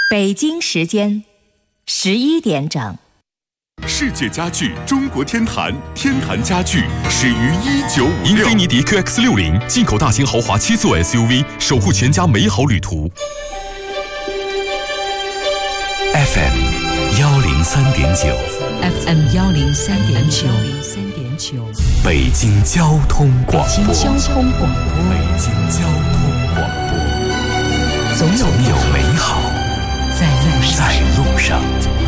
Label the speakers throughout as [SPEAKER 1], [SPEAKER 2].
[SPEAKER 1] 北京时间11点整。
[SPEAKER 2] 世界家具中国天坛，天坛家具始于1956。英菲尼迪 QX60 进口大型豪华7座 SUV， 守护全家美好旅途。
[SPEAKER 3] FM 103.9
[SPEAKER 4] FM 103.9
[SPEAKER 3] 北京交通广播。
[SPEAKER 4] 北京交通广播。
[SPEAKER 3] 北京交通广播。总有美好在路上。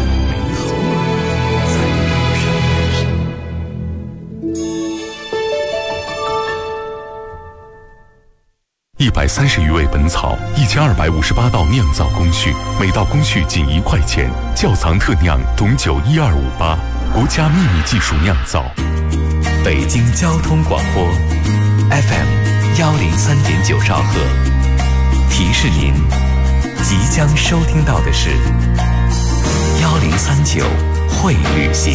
[SPEAKER 2] 130余味本草，1258道酿造工序，每道工序仅1块钱。窖藏特酿董酒12588，国家秘密技术酿造。
[SPEAKER 3] 北京交通广播 FM 103.9兆赫，提示您即将收听到的是1039会旅行。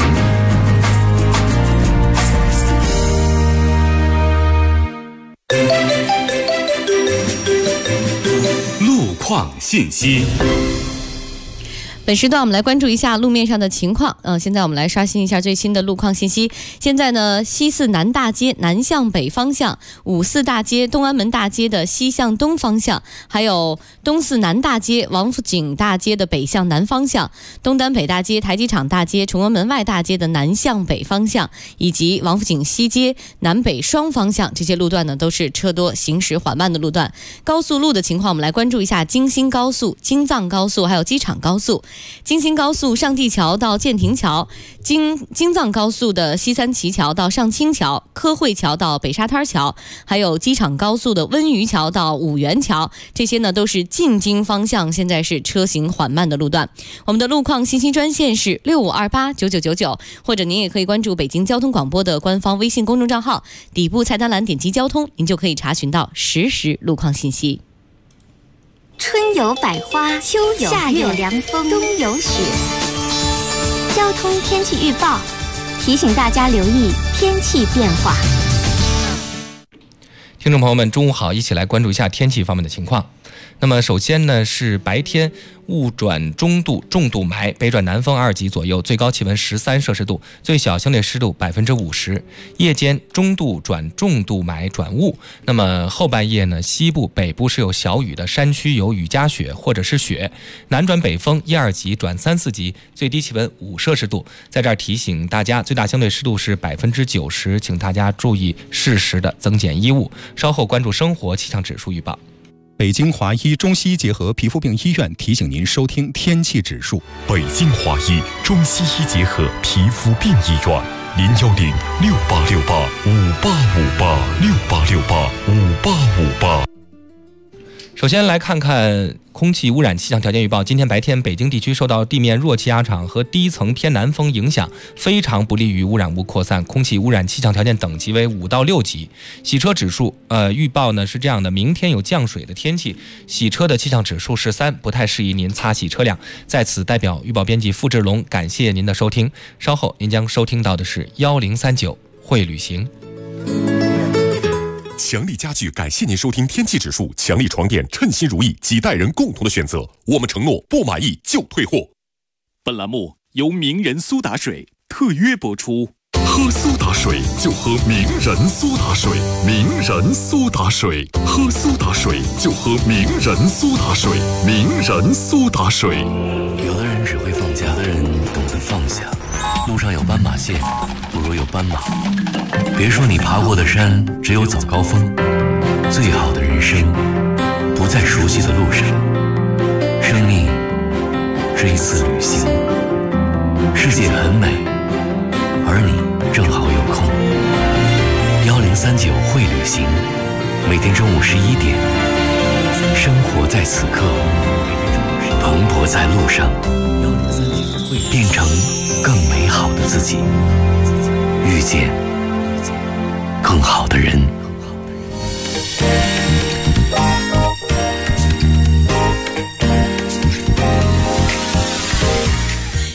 [SPEAKER 2] 路况信息。
[SPEAKER 5] 本时段我们来关注一下路面上的情况。现在我们来刷新一下最新的路况信息。现在呢，西四南大街南向北方向，五四大街东安门大街的西向东方向，还有东四南大街王府井大街的北向南方向，东单北大街台机场大街崇文门外大街的南向北方向，以及王府井西街南北双方向，这些路段呢都是车多行驶缓慢的路段。高速路的情况我们来关注一下京新高速、京藏高速还有机场高速。京新高速上地桥到建亭桥，京藏高速的西三旗桥到上清桥，科汇桥到北沙滩桥，还有机场高速的温榆桥到五原桥，这些呢都是进京方向现在是车行缓慢的路段。我们的路况信息专线是65289999，或者您也可以关注北京交通广播的官方微信公众账号，底部菜单栏点击交通，您就可以查询到实时路况信息。
[SPEAKER 6] 春有百花，秋有夏有凉风，冬有雪。交通天气预报提醒大家留意天气变化。
[SPEAKER 7] 听众朋友们，中午好，一起来关注一下天气方面的情况。那么首先呢是白天雾转中度，重度霾，北转南风2级左右，最高气温13摄氏度，最小相对湿度50%。夜间中度转重度霾转雾。那么后半夜呢，西部、北部是有小雨的，山区有雨夹雪或者是雪。南转北风1、2级转3、4级，最低气温5摄氏度。在这儿提醒大家，最大相对湿度是90%，请大家注意适时的增减衣物。稍后关注生活气象指数预报。
[SPEAKER 8] 北京华医中西医结合皮肤病医院提醒您收听天气指数。
[SPEAKER 2] 北京华医中西医结合皮肤病医院，0106868585868，68685858。
[SPEAKER 7] 首先来看看空气污染气象条件预报。今天白天，北京地区受到地面弱气压场和低层偏南风影响，非常不利于污染物扩散，空气污染气象条件等级为5到6级。洗车指数预报呢是这样的：明天有降水的天气，洗车的气象指数是3，不太适宜您擦洗车辆。在此代表预报编辑付志龙感谢您的收听。稍后您将收听到的是1039会旅行。
[SPEAKER 2] 强力家具感谢您收听天气指数，强力床垫称心如意，几代人共同的选择，我们承诺不满意就退货。本栏目由名人苏打水特约播出。喝苏打水就喝名人苏打水，名人苏打水，喝苏打水就喝名人苏打水，名人苏打水。
[SPEAKER 3] 有的人只会放假，有的人懂得放下。路上有斑马线，不如有斑马。别说你爬过的山只有早高峰，最好的人生不在熟悉的路上。生命是一次旅行，世界很美，而你正好有空。1039会旅行，每天中午11点，生活在此刻，蓬勃在路上，变成更美好的自己，遇见更好的人。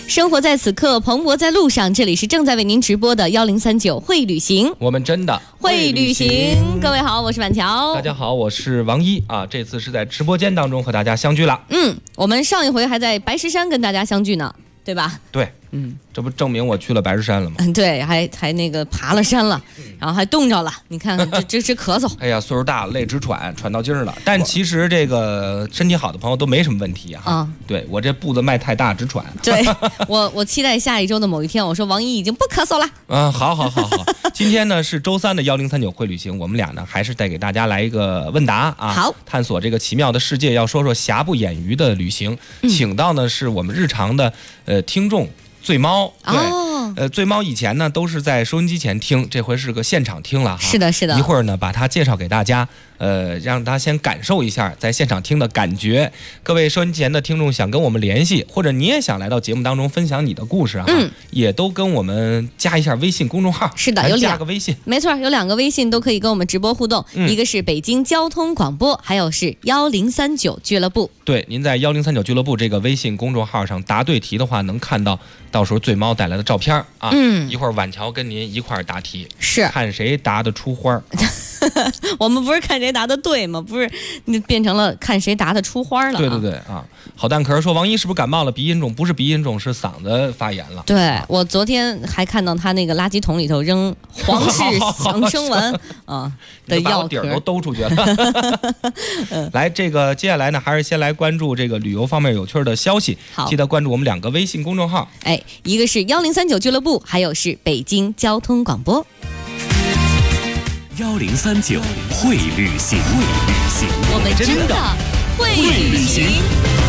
[SPEAKER 5] 生活在此刻，蓬勃在路上。这里是正在为您直播的1039会旅行，
[SPEAKER 7] 我们真的
[SPEAKER 5] 会旅行。各位好，我是板桥。
[SPEAKER 7] 大家好，我是王一啊。这次是在直播间当中和大家相聚了。
[SPEAKER 5] 我们上一回还在白石山跟大家相聚呢，对吧？
[SPEAKER 7] 对，这不证明我去了白石山了吗？
[SPEAKER 5] 对，还那个爬了山了，然后还冻着了。你看看这咳嗽，
[SPEAKER 7] 哎呀，岁数大了，累直喘到筋儿了。但其实这个身体好的朋友都没什么问题啊。对我这步子迈太大，直喘。
[SPEAKER 5] 对我期待下一周的某一天，我说王一已经不咳嗽了。
[SPEAKER 7] 好。今天呢是周三的1039会旅行，我们俩呢还是带给大家来一个问答啊。
[SPEAKER 5] 好，
[SPEAKER 7] 探索这个奇妙的世界，要说说瑕不掩瑜的旅行。请到呢是我们日常的听众。醉猫，对，醉猫以前呢都是在收音机前听，这回是个现场听了哈。
[SPEAKER 5] 是的。
[SPEAKER 7] 一会儿呢把它介绍给大家，让大家先感受一下在现场听的感觉。各位收音机前的听众想跟我们联系，或者你也想来到节目当中分享你的故事啊，也都跟我们加一下微信公众号。
[SPEAKER 5] 是的，有
[SPEAKER 7] 加个微信，
[SPEAKER 5] 没错，有2个微信都可以跟我们直播互动，一个是北京交通广播，还有是1039俱乐部。
[SPEAKER 7] 对，您在1039俱乐部这个微信公众号上答对题的话，能看到到时候醉猫带来的照片啊。一会儿晚桥跟您一块儿答题，
[SPEAKER 5] 是
[SPEAKER 7] 看谁答的出花。
[SPEAKER 5] 我们不是看谁答的对吗？不是，变成了看谁答的出花了。
[SPEAKER 7] 对啊！好蛋壳说王一是不是感冒了？鼻音重不是鼻音重，是嗓子发炎了。
[SPEAKER 5] 对，我昨天还看到他那个垃圾桶里头扔皇氏响声丸的药
[SPEAKER 7] 底儿都兜出去了。来，这个接下来呢，还是先来关注这个旅游方面有趣的消息。
[SPEAKER 5] 好，
[SPEAKER 7] 记得关注我们2个微信公众号。
[SPEAKER 5] 一个是1039俱乐部，还有是北京交通广播。
[SPEAKER 2] 1039会旅行，
[SPEAKER 5] 我们真的会旅行。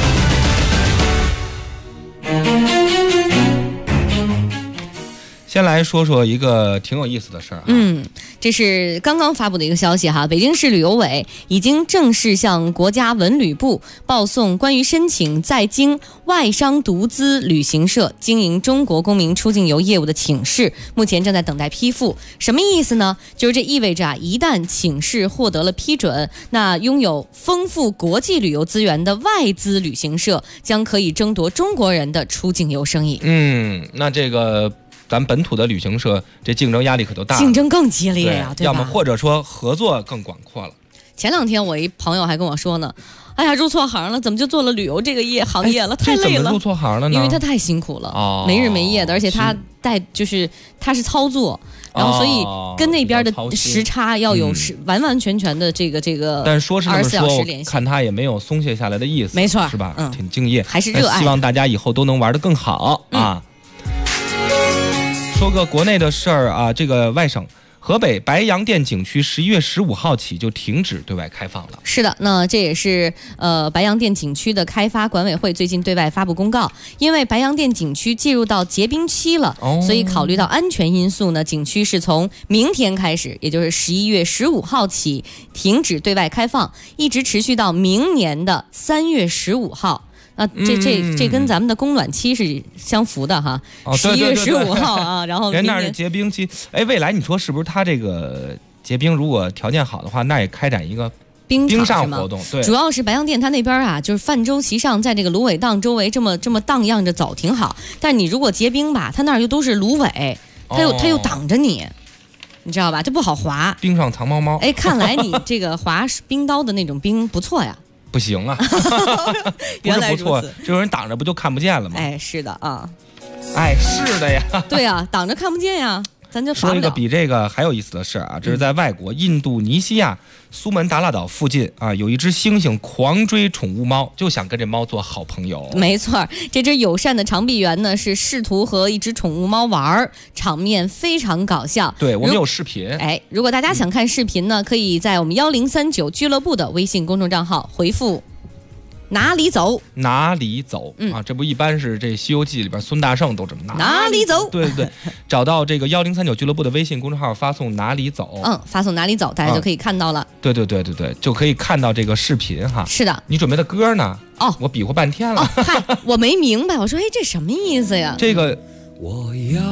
[SPEAKER 7] 先来说说一个挺有意思的事儿。
[SPEAKER 5] 这是刚刚发布的一个消息哈，北京市旅游委已经正式向国家文旅部报送关于申请在京外商独资旅行社经营中国公民出境游业务的请示，目前正在等待批复。什么意思呢？就是这意味着一旦请示获得了批准，那拥有丰富国际旅游资源的外资旅行社将可以争夺中国人的出境游生意。
[SPEAKER 7] 那这个咱本土的旅行社这竞争压力可就大了，
[SPEAKER 5] 竞争更激烈呀，对吧？
[SPEAKER 7] 要么或者说合作更广阔了。
[SPEAKER 5] 前2天我一朋友还跟我说呢，哎呀，入错行了，怎么就做了旅游这个行业了？太累了。
[SPEAKER 7] 这怎么入错行了呢？
[SPEAKER 5] 因为他太辛苦了，没日没夜的，而且他他是操作，然后所以跟那边的时差要有完完全全的这个。
[SPEAKER 7] 但说是这么说，看他也没有松懈下来的意思，
[SPEAKER 5] 没错，
[SPEAKER 7] 是吧？挺敬业，
[SPEAKER 5] 还是热爱。
[SPEAKER 7] 希望大家以后都能玩得更好啊。说个国内的事儿啊，这个外省河北白洋淀景区11月15号起就停止对外开放了。
[SPEAKER 5] 是的，那这也是白洋淀景区的开发管委会最近对外发布公告，因为白洋淀景区进入到结冰期了，所以考虑到安全因素呢，景区是从明天开始，也就是11月15号起停止对外开放，一直持续到明年的3月15号。这跟咱们的供暖期是相符的哈，11月15号啊，然后
[SPEAKER 7] 人那是结冰期。未来你说是不是他这个结冰，如果条件好的话，那也开展一个冰上活动？对，
[SPEAKER 5] 主要是白洋淀它那边啊，就是泛舟其上，在这个芦苇荡周围这么荡漾着走挺好。但你如果结冰吧，它那儿又都是芦苇，它又挡着你知道吧？就不好滑。
[SPEAKER 7] 冰上藏猫猫。
[SPEAKER 5] 看来你这个滑冰刀的那种冰不错呀。
[SPEAKER 7] 不行啊，
[SPEAKER 5] 原来
[SPEAKER 7] 不是不错，这有人挡着不就看不见了吗？
[SPEAKER 5] 是的啊，
[SPEAKER 7] 是的呀，
[SPEAKER 5] 对啊，挡着看不见呀，咱就
[SPEAKER 7] 说一个比这个还有意思的事啊，这是在外国印度尼西亚苏门答腊岛附近啊，有一只猩猩狂追宠物猫，就想跟这猫做好朋友。
[SPEAKER 5] 没错，这只友善的长臂猿呢，是试图和一只宠物猫玩，场面非常搞笑。
[SPEAKER 7] 对，我们有视频。
[SPEAKER 5] 如果大家想看视频呢，可以在我们1039俱乐部的微信公众账号回复哪里走
[SPEAKER 7] 哪里走啊！这不一般是这《西游记》里边孙大圣都这么
[SPEAKER 5] 哪里走？
[SPEAKER 7] 对，找到这个1039俱乐部的微信公众号，发送哪里走，
[SPEAKER 5] 发送哪里走，大家就可以看到了。
[SPEAKER 7] 对，就可以看到这个视频哈。
[SPEAKER 5] 是的，
[SPEAKER 7] 你准备的歌呢？我比划半天了。
[SPEAKER 5] 嗨，我没明白，我说这什么意思呀？
[SPEAKER 7] 这个
[SPEAKER 9] 我要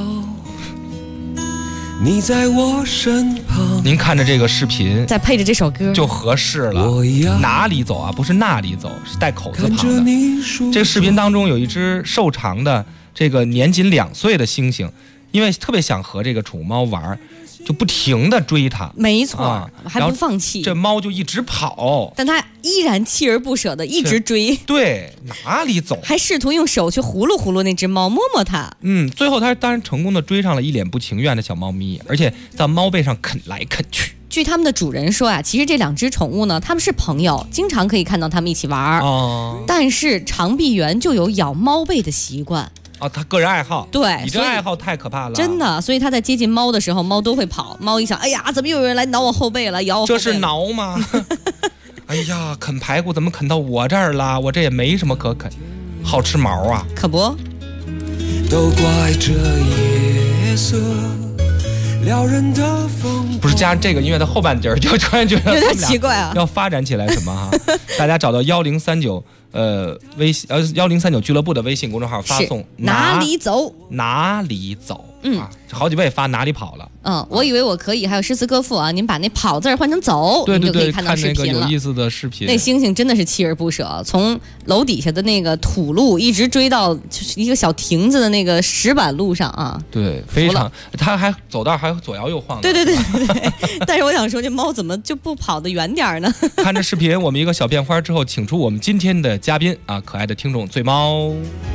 [SPEAKER 9] 你在我身旁，
[SPEAKER 7] 您看着这个视频，
[SPEAKER 5] 再配着这首歌
[SPEAKER 7] 就合适了。哪里走啊？不是那里走，是带口字旁的。这个视频当中有一只瘦长的这个年仅2岁的星星，因为特别想和这个宠物猫玩，就不停地追它。
[SPEAKER 5] 没错，还不放弃。
[SPEAKER 7] 这猫就一直跑，
[SPEAKER 5] 但它依然锲而不舍的一直追。
[SPEAKER 7] 对，哪里走？
[SPEAKER 5] 还试图用手去呼噜呼噜那只猫，摸摸它。
[SPEAKER 7] 最后它当然成功的追上了一脸不情愿的小猫咪，而且在猫背上啃来啃去。
[SPEAKER 5] 据他们的主人说啊，其实这2只宠物呢，他们是朋友，经常可以看到他们一起玩。但是长臂猿就有咬猫背的习惯。
[SPEAKER 7] 他个人爱好。
[SPEAKER 5] 对，
[SPEAKER 7] 你这爱好太可怕了，
[SPEAKER 5] 真的。所以他在接近猫的时候，猫都会跑。猫一想，哎呀，怎么又有人来挠我后背了，咬我后背了？
[SPEAKER 7] 这是挠吗？哎呀，啃排骨怎么啃到我这儿了？我这也没什么可啃，好吃毛啊！
[SPEAKER 5] 可不。
[SPEAKER 9] 都怪这夜色撩人的风。
[SPEAKER 7] 不是加上这个音乐的后半截就突然觉得
[SPEAKER 5] 有点奇怪啊，
[SPEAKER 7] 要发展起来什么哈？大家找到1039微信1039俱乐部的微信公众号，发送
[SPEAKER 5] 哪里走
[SPEAKER 7] 哪里走。好几位发哪里跑了。
[SPEAKER 5] 我以为我可以，还有诗词歌赋啊，您把那跑字换成走，
[SPEAKER 7] 对对对，
[SPEAKER 5] 你就可以看到视频了。
[SPEAKER 7] 看那个有意思的视频。
[SPEAKER 5] 那星星真的是锲而不舍，从楼底下的那个土路一直追到就是一个小亭子的那个石板路上啊。
[SPEAKER 7] 对，非常，他还走道还左摇右晃。
[SPEAKER 5] 对。但是我想说，这猫怎么就不跑得远点呢？
[SPEAKER 7] 看着视频，我们一个小变花之后，请出我们今天的嘉宾啊，可爱的听众醉猫。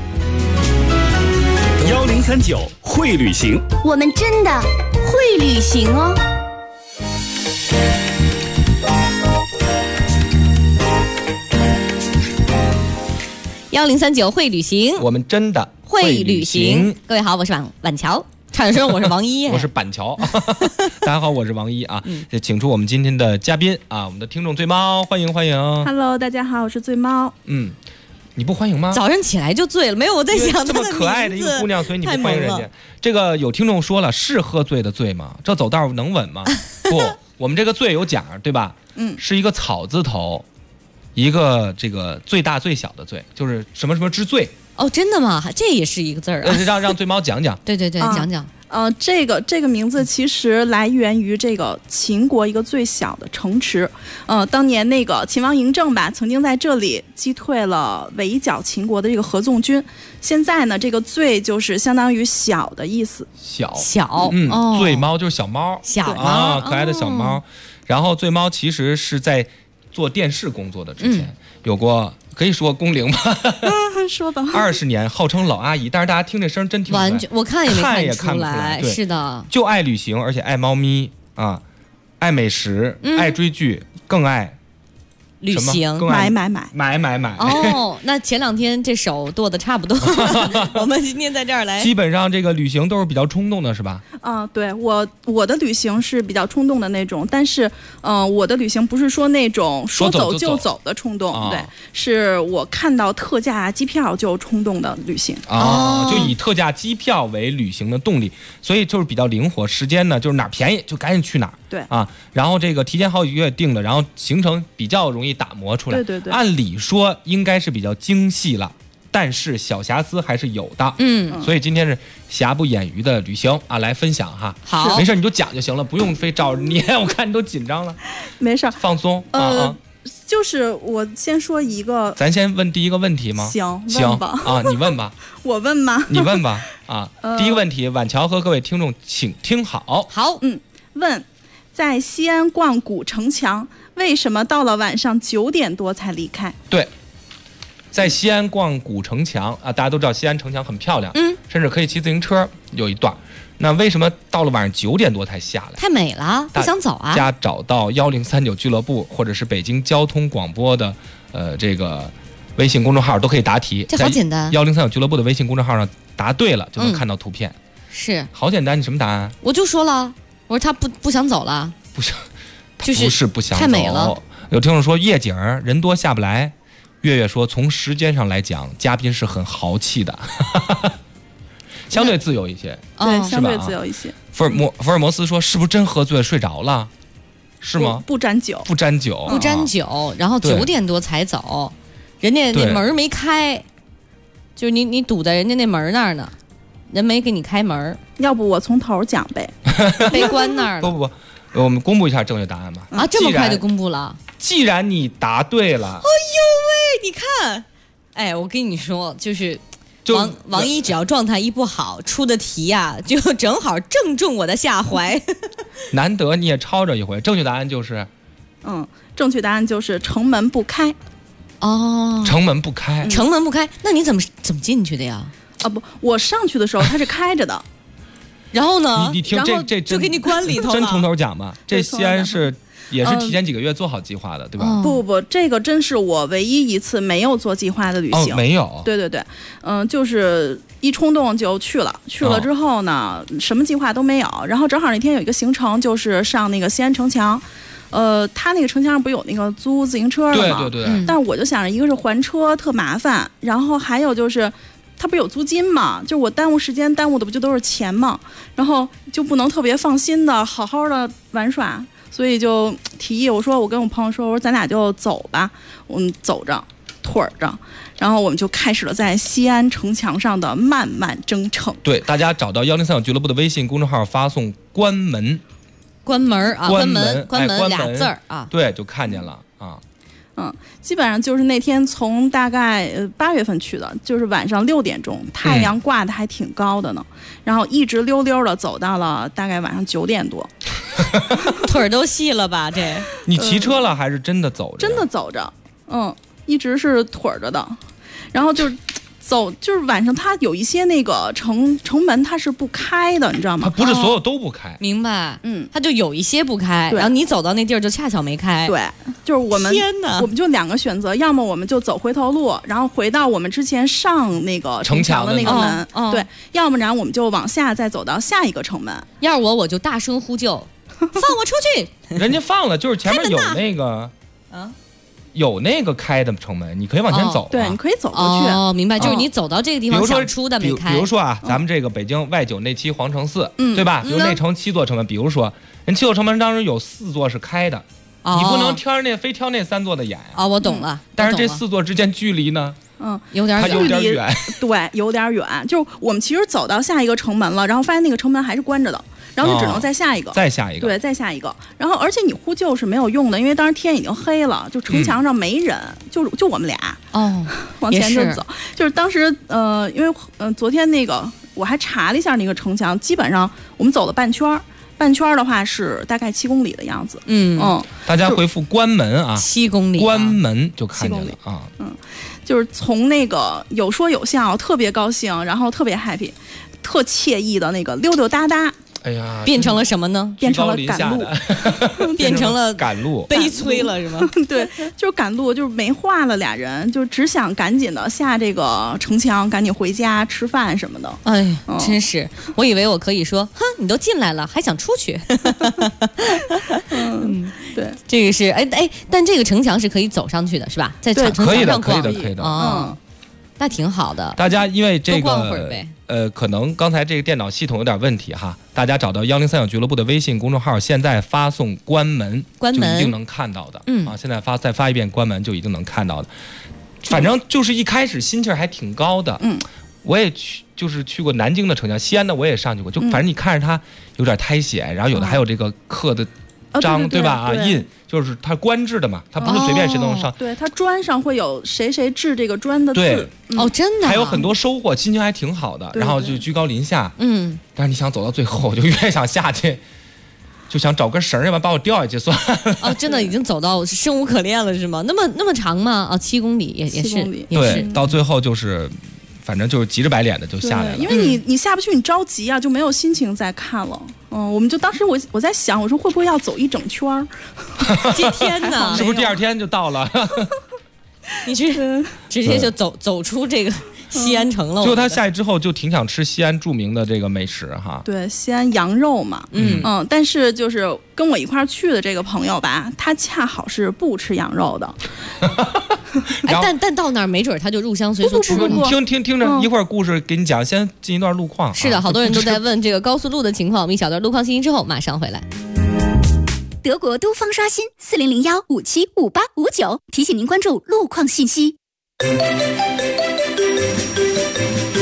[SPEAKER 2] 1039会旅行，
[SPEAKER 6] 我们真的会旅行哦。
[SPEAKER 5] 1039会旅行，
[SPEAKER 7] 我们真的
[SPEAKER 5] 会旅行。各位好，我是婉乔。差点说我是王一，
[SPEAKER 7] 我是板桥。大家好，我是王一啊。请出我们今天的嘉宾啊，我们的听众醉猫，欢迎。
[SPEAKER 10] Hello， 大家好，我是醉猫。
[SPEAKER 7] 你不欢迎吗？
[SPEAKER 5] 早上起来就醉了，没有我在想
[SPEAKER 7] 这么可爱的一个姑娘，所以你不欢迎人家。这个有听众说了，是喝醉的醉吗？这走道能稳吗？不，我们这个醉有讲，对吧？是一个草字头，一个这个最大最小的醉，就是什么什么之醉。
[SPEAKER 5] 哦，真的吗？这也是一个字儿啊。
[SPEAKER 7] 让醉猫讲讲。
[SPEAKER 5] 对，讲讲。
[SPEAKER 10] 这个名字其实来源于这个秦国一个最小的城池。当年那个秦王嬴政吧，曾经在这里击退了围剿秦国的这个合纵军。现在呢，这个醉就是相当于小的意思。
[SPEAKER 5] 小，
[SPEAKER 7] 醉猫就是小猫，
[SPEAKER 5] 小
[SPEAKER 7] 啊，可爱的小猫。然后醉猫其实是在做电视工作的之前，有过。可以说工龄吧，
[SPEAKER 10] 说吧。
[SPEAKER 7] 20年，号称老阿姨，但是大家听这声真听不出来，
[SPEAKER 5] 完全我看也没看
[SPEAKER 7] 不出来。
[SPEAKER 5] 是的，
[SPEAKER 7] 就爱旅行，而且爱猫咪啊，爱美食，爱追剧，更爱
[SPEAKER 5] 旅行，
[SPEAKER 7] 更爱
[SPEAKER 10] 买。
[SPEAKER 5] 哦，那前2天这手剁的差不多，我们今天在这儿来。
[SPEAKER 7] 基本上这个旅行都是比较冲动的，是吧？
[SPEAKER 10] 对，我的旅行是比较冲动的那种，但是我的旅行不是说那种说走就走的冲动，对，是我看到特价机票就冲动的旅行。
[SPEAKER 7] 就以特价机票为旅行的动力，所以就是比较灵活，时间呢就是哪儿便宜就赶紧去哪儿。
[SPEAKER 10] 对
[SPEAKER 7] 啊，然后这个提前好几个月定的，然后行程比较容易打磨出来。
[SPEAKER 10] 对。
[SPEAKER 7] 按理说应该是比较精细了，但是小瑕疵还是有的。所以今天是瑕不掩瑜的旅行啊，来分享哈。
[SPEAKER 5] 好，
[SPEAKER 7] 没事你就讲就行了，不用非照着念。我看你都紧张了。
[SPEAKER 10] 没事，
[SPEAKER 7] 放松
[SPEAKER 10] 就是我先说一个，
[SPEAKER 7] 咱先问第一个问题吗？
[SPEAKER 10] 行吧
[SPEAKER 7] 啊，你问吧。
[SPEAKER 10] 我问吗？
[SPEAKER 7] 你问吧啊。第一个问题，婉乔和各位听众请听好。
[SPEAKER 5] 好，
[SPEAKER 10] 问，在西安逛古城墙，为什么到了晚上9点多才离开？
[SPEAKER 7] 对，在西安逛古城墙啊，大家都知道西安城墙很漂亮，甚至可以骑自行车有一段。那为什么到了晚上9点多才下来？
[SPEAKER 5] 太美了，不想走啊！
[SPEAKER 7] 大家找到1039俱乐部或者是北京交通广播的这个微信公众号都可以答题。
[SPEAKER 5] 这好简单
[SPEAKER 7] ，1039俱乐部的微信公众号上答对了就能看到图片。
[SPEAKER 5] 是，
[SPEAKER 7] 好简单。你什么答案？
[SPEAKER 5] 我就说了，我说他不想走了，
[SPEAKER 7] 不想，
[SPEAKER 5] 就是
[SPEAKER 7] 不是不想走，
[SPEAKER 5] 太美了。
[SPEAKER 7] 有听众说夜景人多下不来，月月说从时间上来讲，嘉宾是很豪气的。相对自由一些，
[SPEAKER 10] 对，相对自由一些。
[SPEAKER 7] 福尔摩斯说：“是不是真喝醉了睡着了？是吗？
[SPEAKER 10] 不沾酒，
[SPEAKER 5] 然后9点多才走，人家那门没开，就是你堵在人家那门那儿呢，人没给你开门。
[SPEAKER 10] 要不我从头讲呗，
[SPEAKER 5] 被关那儿了。
[SPEAKER 7] 不，我们公布一下正确答案吧。
[SPEAKER 5] 啊，这么快就公布了？
[SPEAKER 7] 既然你答对了，
[SPEAKER 5] 哎呦喂，你看，哎，我跟你说，就是。 王一只要状态一不好，出的题呀、就正好正中我的下怀。
[SPEAKER 7] 难得你也抄着一回，正确答案就是，
[SPEAKER 10] 正确答案就是城门不开。
[SPEAKER 5] 哦，
[SPEAKER 7] 城门不开，
[SPEAKER 5] 城门不开，那你怎么进去的呀？
[SPEAKER 10] 啊不，我上去的时候它是开着的。
[SPEAKER 5] 然后呢？
[SPEAKER 7] 你听这
[SPEAKER 5] 就给你关里头了。
[SPEAKER 7] 真从头讲嘛？这西安也是提前几个月做好计划的，对吧？
[SPEAKER 10] 不，这个真是我唯一一次没有做计划的旅行。
[SPEAKER 7] 没有。
[SPEAKER 10] 对，就是一冲动就去了。去了之后呢，什么计划都没有。然后正好那天有一个行程，就是上那个西安城墙。他那个城墙上不有那个租自行车的吗？
[SPEAKER 7] 对。
[SPEAKER 10] 但是我就想着，一个是还车特麻烦，然后还有就是。他不是有租金嘛？就我耽误时间，耽误的不就都是钱嘛？然后就不能特别放心的好好的玩耍，所以就提议我跟我朋友说，我说咱俩就走吧，我们走着腿着，然后我们就开始了在西安城墙上的漫漫征程。
[SPEAKER 7] 对，大家找到103俱乐部的微信公众号，发送“关门”，
[SPEAKER 5] 关门啊，关门俩字儿啊，
[SPEAKER 7] 对，就看见了啊。
[SPEAKER 10] 基本上就是那天从大概8月份去的，就是晚上6点钟，太阳挂的还挺高的呢，然后一直溜溜的走到了大概晚上9点多，
[SPEAKER 5] 腿儿都细了吧？这
[SPEAKER 7] 你骑车了还是真的走着？
[SPEAKER 10] 真的走着，一直是腿着的，然后就是晚上它有一些那个城门它是不开的，你知道吗？
[SPEAKER 7] 它不是所有都不开，
[SPEAKER 5] 明白？它就有一些不开，
[SPEAKER 10] 然
[SPEAKER 5] 后你走到那地儿就恰巧没开。
[SPEAKER 10] 对，就是我们
[SPEAKER 5] 天哪，
[SPEAKER 10] 我们就2个选择，要么我们就走回头路，然后回到我们之前上那个城墙的那个门，对，要么然我们就往下再走到下一个城门。
[SPEAKER 5] 要是我就大声呼救，放我出去！
[SPEAKER 7] 人家放了，就是前面有那个有那个开的城门，你可以往前走。
[SPEAKER 10] 对，你可以走过去。
[SPEAKER 5] 哦，明白，就是你走到这个地方想出的没开。
[SPEAKER 7] 比如说啊，咱们这个北京外9那期皇城寺，对吧？比如那城7座城门，比如说人7座城门当时有4座是开的，你不能非挑那3座的眼呀。
[SPEAKER 5] 我懂了。
[SPEAKER 7] 但是这4座之间距离呢？
[SPEAKER 5] 有点
[SPEAKER 7] 远。
[SPEAKER 10] 对，有点远。就是我们其实走到下一个城门了，然后发现那个城门还是关着的。然后就只能再下一个，
[SPEAKER 7] 再下一个，
[SPEAKER 10] 对，再下一个。然后而且你呼救是没有用的，因为当时天已经黑了，就城墙上没人，就我们俩往前就走。就是当时因为昨天那个我还查了一下那个城墙，基本上我们走了半圈的话是大概7公里的样子。
[SPEAKER 7] 大家回复关门啊
[SPEAKER 5] ，7公里，
[SPEAKER 7] 关门就看见了啊。
[SPEAKER 10] 就是从那个有说有笑，特别高兴，然后特别 happy， 特惬意的那个溜溜达达。
[SPEAKER 7] 哎呀，
[SPEAKER 5] 变成了什么呢？
[SPEAKER 10] 变成了赶路，
[SPEAKER 5] 变成了
[SPEAKER 7] 赶路，
[SPEAKER 5] 悲催了是吗？
[SPEAKER 10] 对，就是赶路，就是没话了，俩人就只想赶紧的下这个城墙，赶紧回家吃饭什么的。
[SPEAKER 5] 哎，真是，我以为我可以说，哼，你都进来了，还想出去？
[SPEAKER 10] 对，
[SPEAKER 5] 这个是但这个城墙是可以走上去的，是吧？在城墙上逛，
[SPEAKER 7] 可以的。
[SPEAKER 5] 那挺好的。
[SPEAKER 7] 大家因为这
[SPEAKER 5] 个
[SPEAKER 7] 可能刚才这个电脑系统有点问题哈，大家找到103小俱乐部的微信公众号，现在发送关门就一定能看到的。现在再发一遍关门就一定能看到的。反正就是一开始心气儿还挺高的。我也去过南京的城墙，西安的我也上去过，就反正你看着它有点苔藓，然后有的还有这个刻的章，对吧？印就是它官制的嘛，它不是随便谁都能上。
[SPEAKER 10] 对，它砖上会有谁制这个砖的字。
[SPEAKER 7] 对，
[SPEAKER 5] 真的。
[SPEAKER 7] 还有很多收获，心情还挺好的。然后就居高临下，但是你想走到最后，我就越想下去，就想找根绳儿，要不然把我掉下去算了。
[SPEAKER 5] 真的已经走到生无可恋了，是吗？那么长吗？7公里也是。
[SPEAKER 7] 对，到最后就是。反正就是急着白脸的就下来了，
[SPEAKER 10] 因为你下不去，你着急啊，就没有心情再看了。我们就当时我在想，我说会不会要走一整圈儿？
[SPEAKER 5] 这天哪，
[SPEAKER 7] 是不是第2天就到了？
[SPEAKER 5] 你是直接就走出这个西安城了？
[SPEAKER 7] 就他下去之后就挺想吃西安著名的这个美食哈。
[SPEAKER 10] 对，西安羊肉嘛，但是就是跟我一块儿去的这个朋友吧，他恰好是不吃羊肉的。
[SPEAKER 5] 但到那儿没准他就入乡随俗吃了。
[SPEAKER 7] 你听着，一会儿故事给你讲，先进一段路况。
[SPEAKER 5] 是的，好多人都在问这个高速路的情况。我们一小段路况信息之后马上回来。
[SPEAKER 6] 德国都方刷新4001575859，提醒您关注路况信息。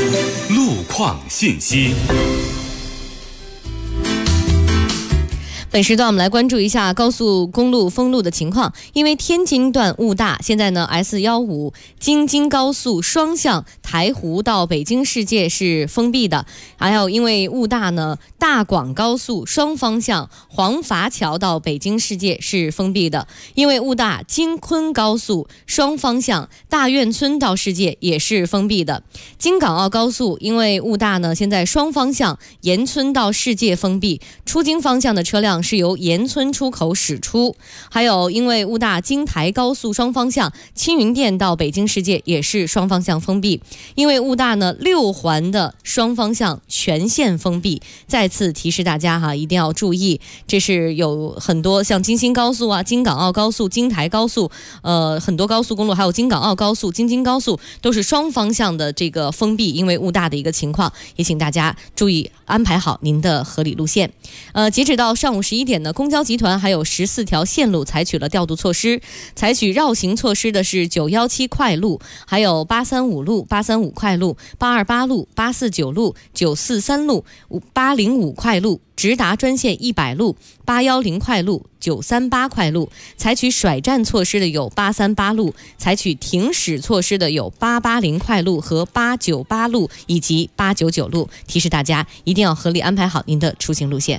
[SPEAKER 2] 路况信息。
[SPEAKER 5] 本时段我们来关注一下高速公路封路的情况。因为天津段雾大，现在呢 S15京津高速双向台湖到北京世界是封闭的。还有因为雾大呢，大广高速双方向黄筏桥到北京世界是封闭的。因为雾大，京昆高速双方向大院村到世界也是封闭的。京港澳高速因为雾大呢，现在双方向沿村到世界封闭，出京方向的车辆是由沿村出口驶出。还有因为雾大，京台高速双方向青云店到北京世界也是双方向封闭。因为雾大呢，6环的双方向全线封闭。再次提示大家哈，一定要注意，这是有很多像京新高速啊、京港澳高速、京台高速，很多高速公路，还有京港澳高速、京津高速都是双方向的这个封闭，因为雾大的一个情况，也请大家注意安排好您的合理路线。截止到上午11点呢，公交集团还有14条线路采取了调度措施。采取绕行措施的是917快路，还有835路、835快路、828路、849路、943路、805快路、直达专线100路、810快路、938快路。采取甩站措施的有838路，采取停驶措施的有880快路和898路以及899路。提示大家一定要合理安排好您的出行路线。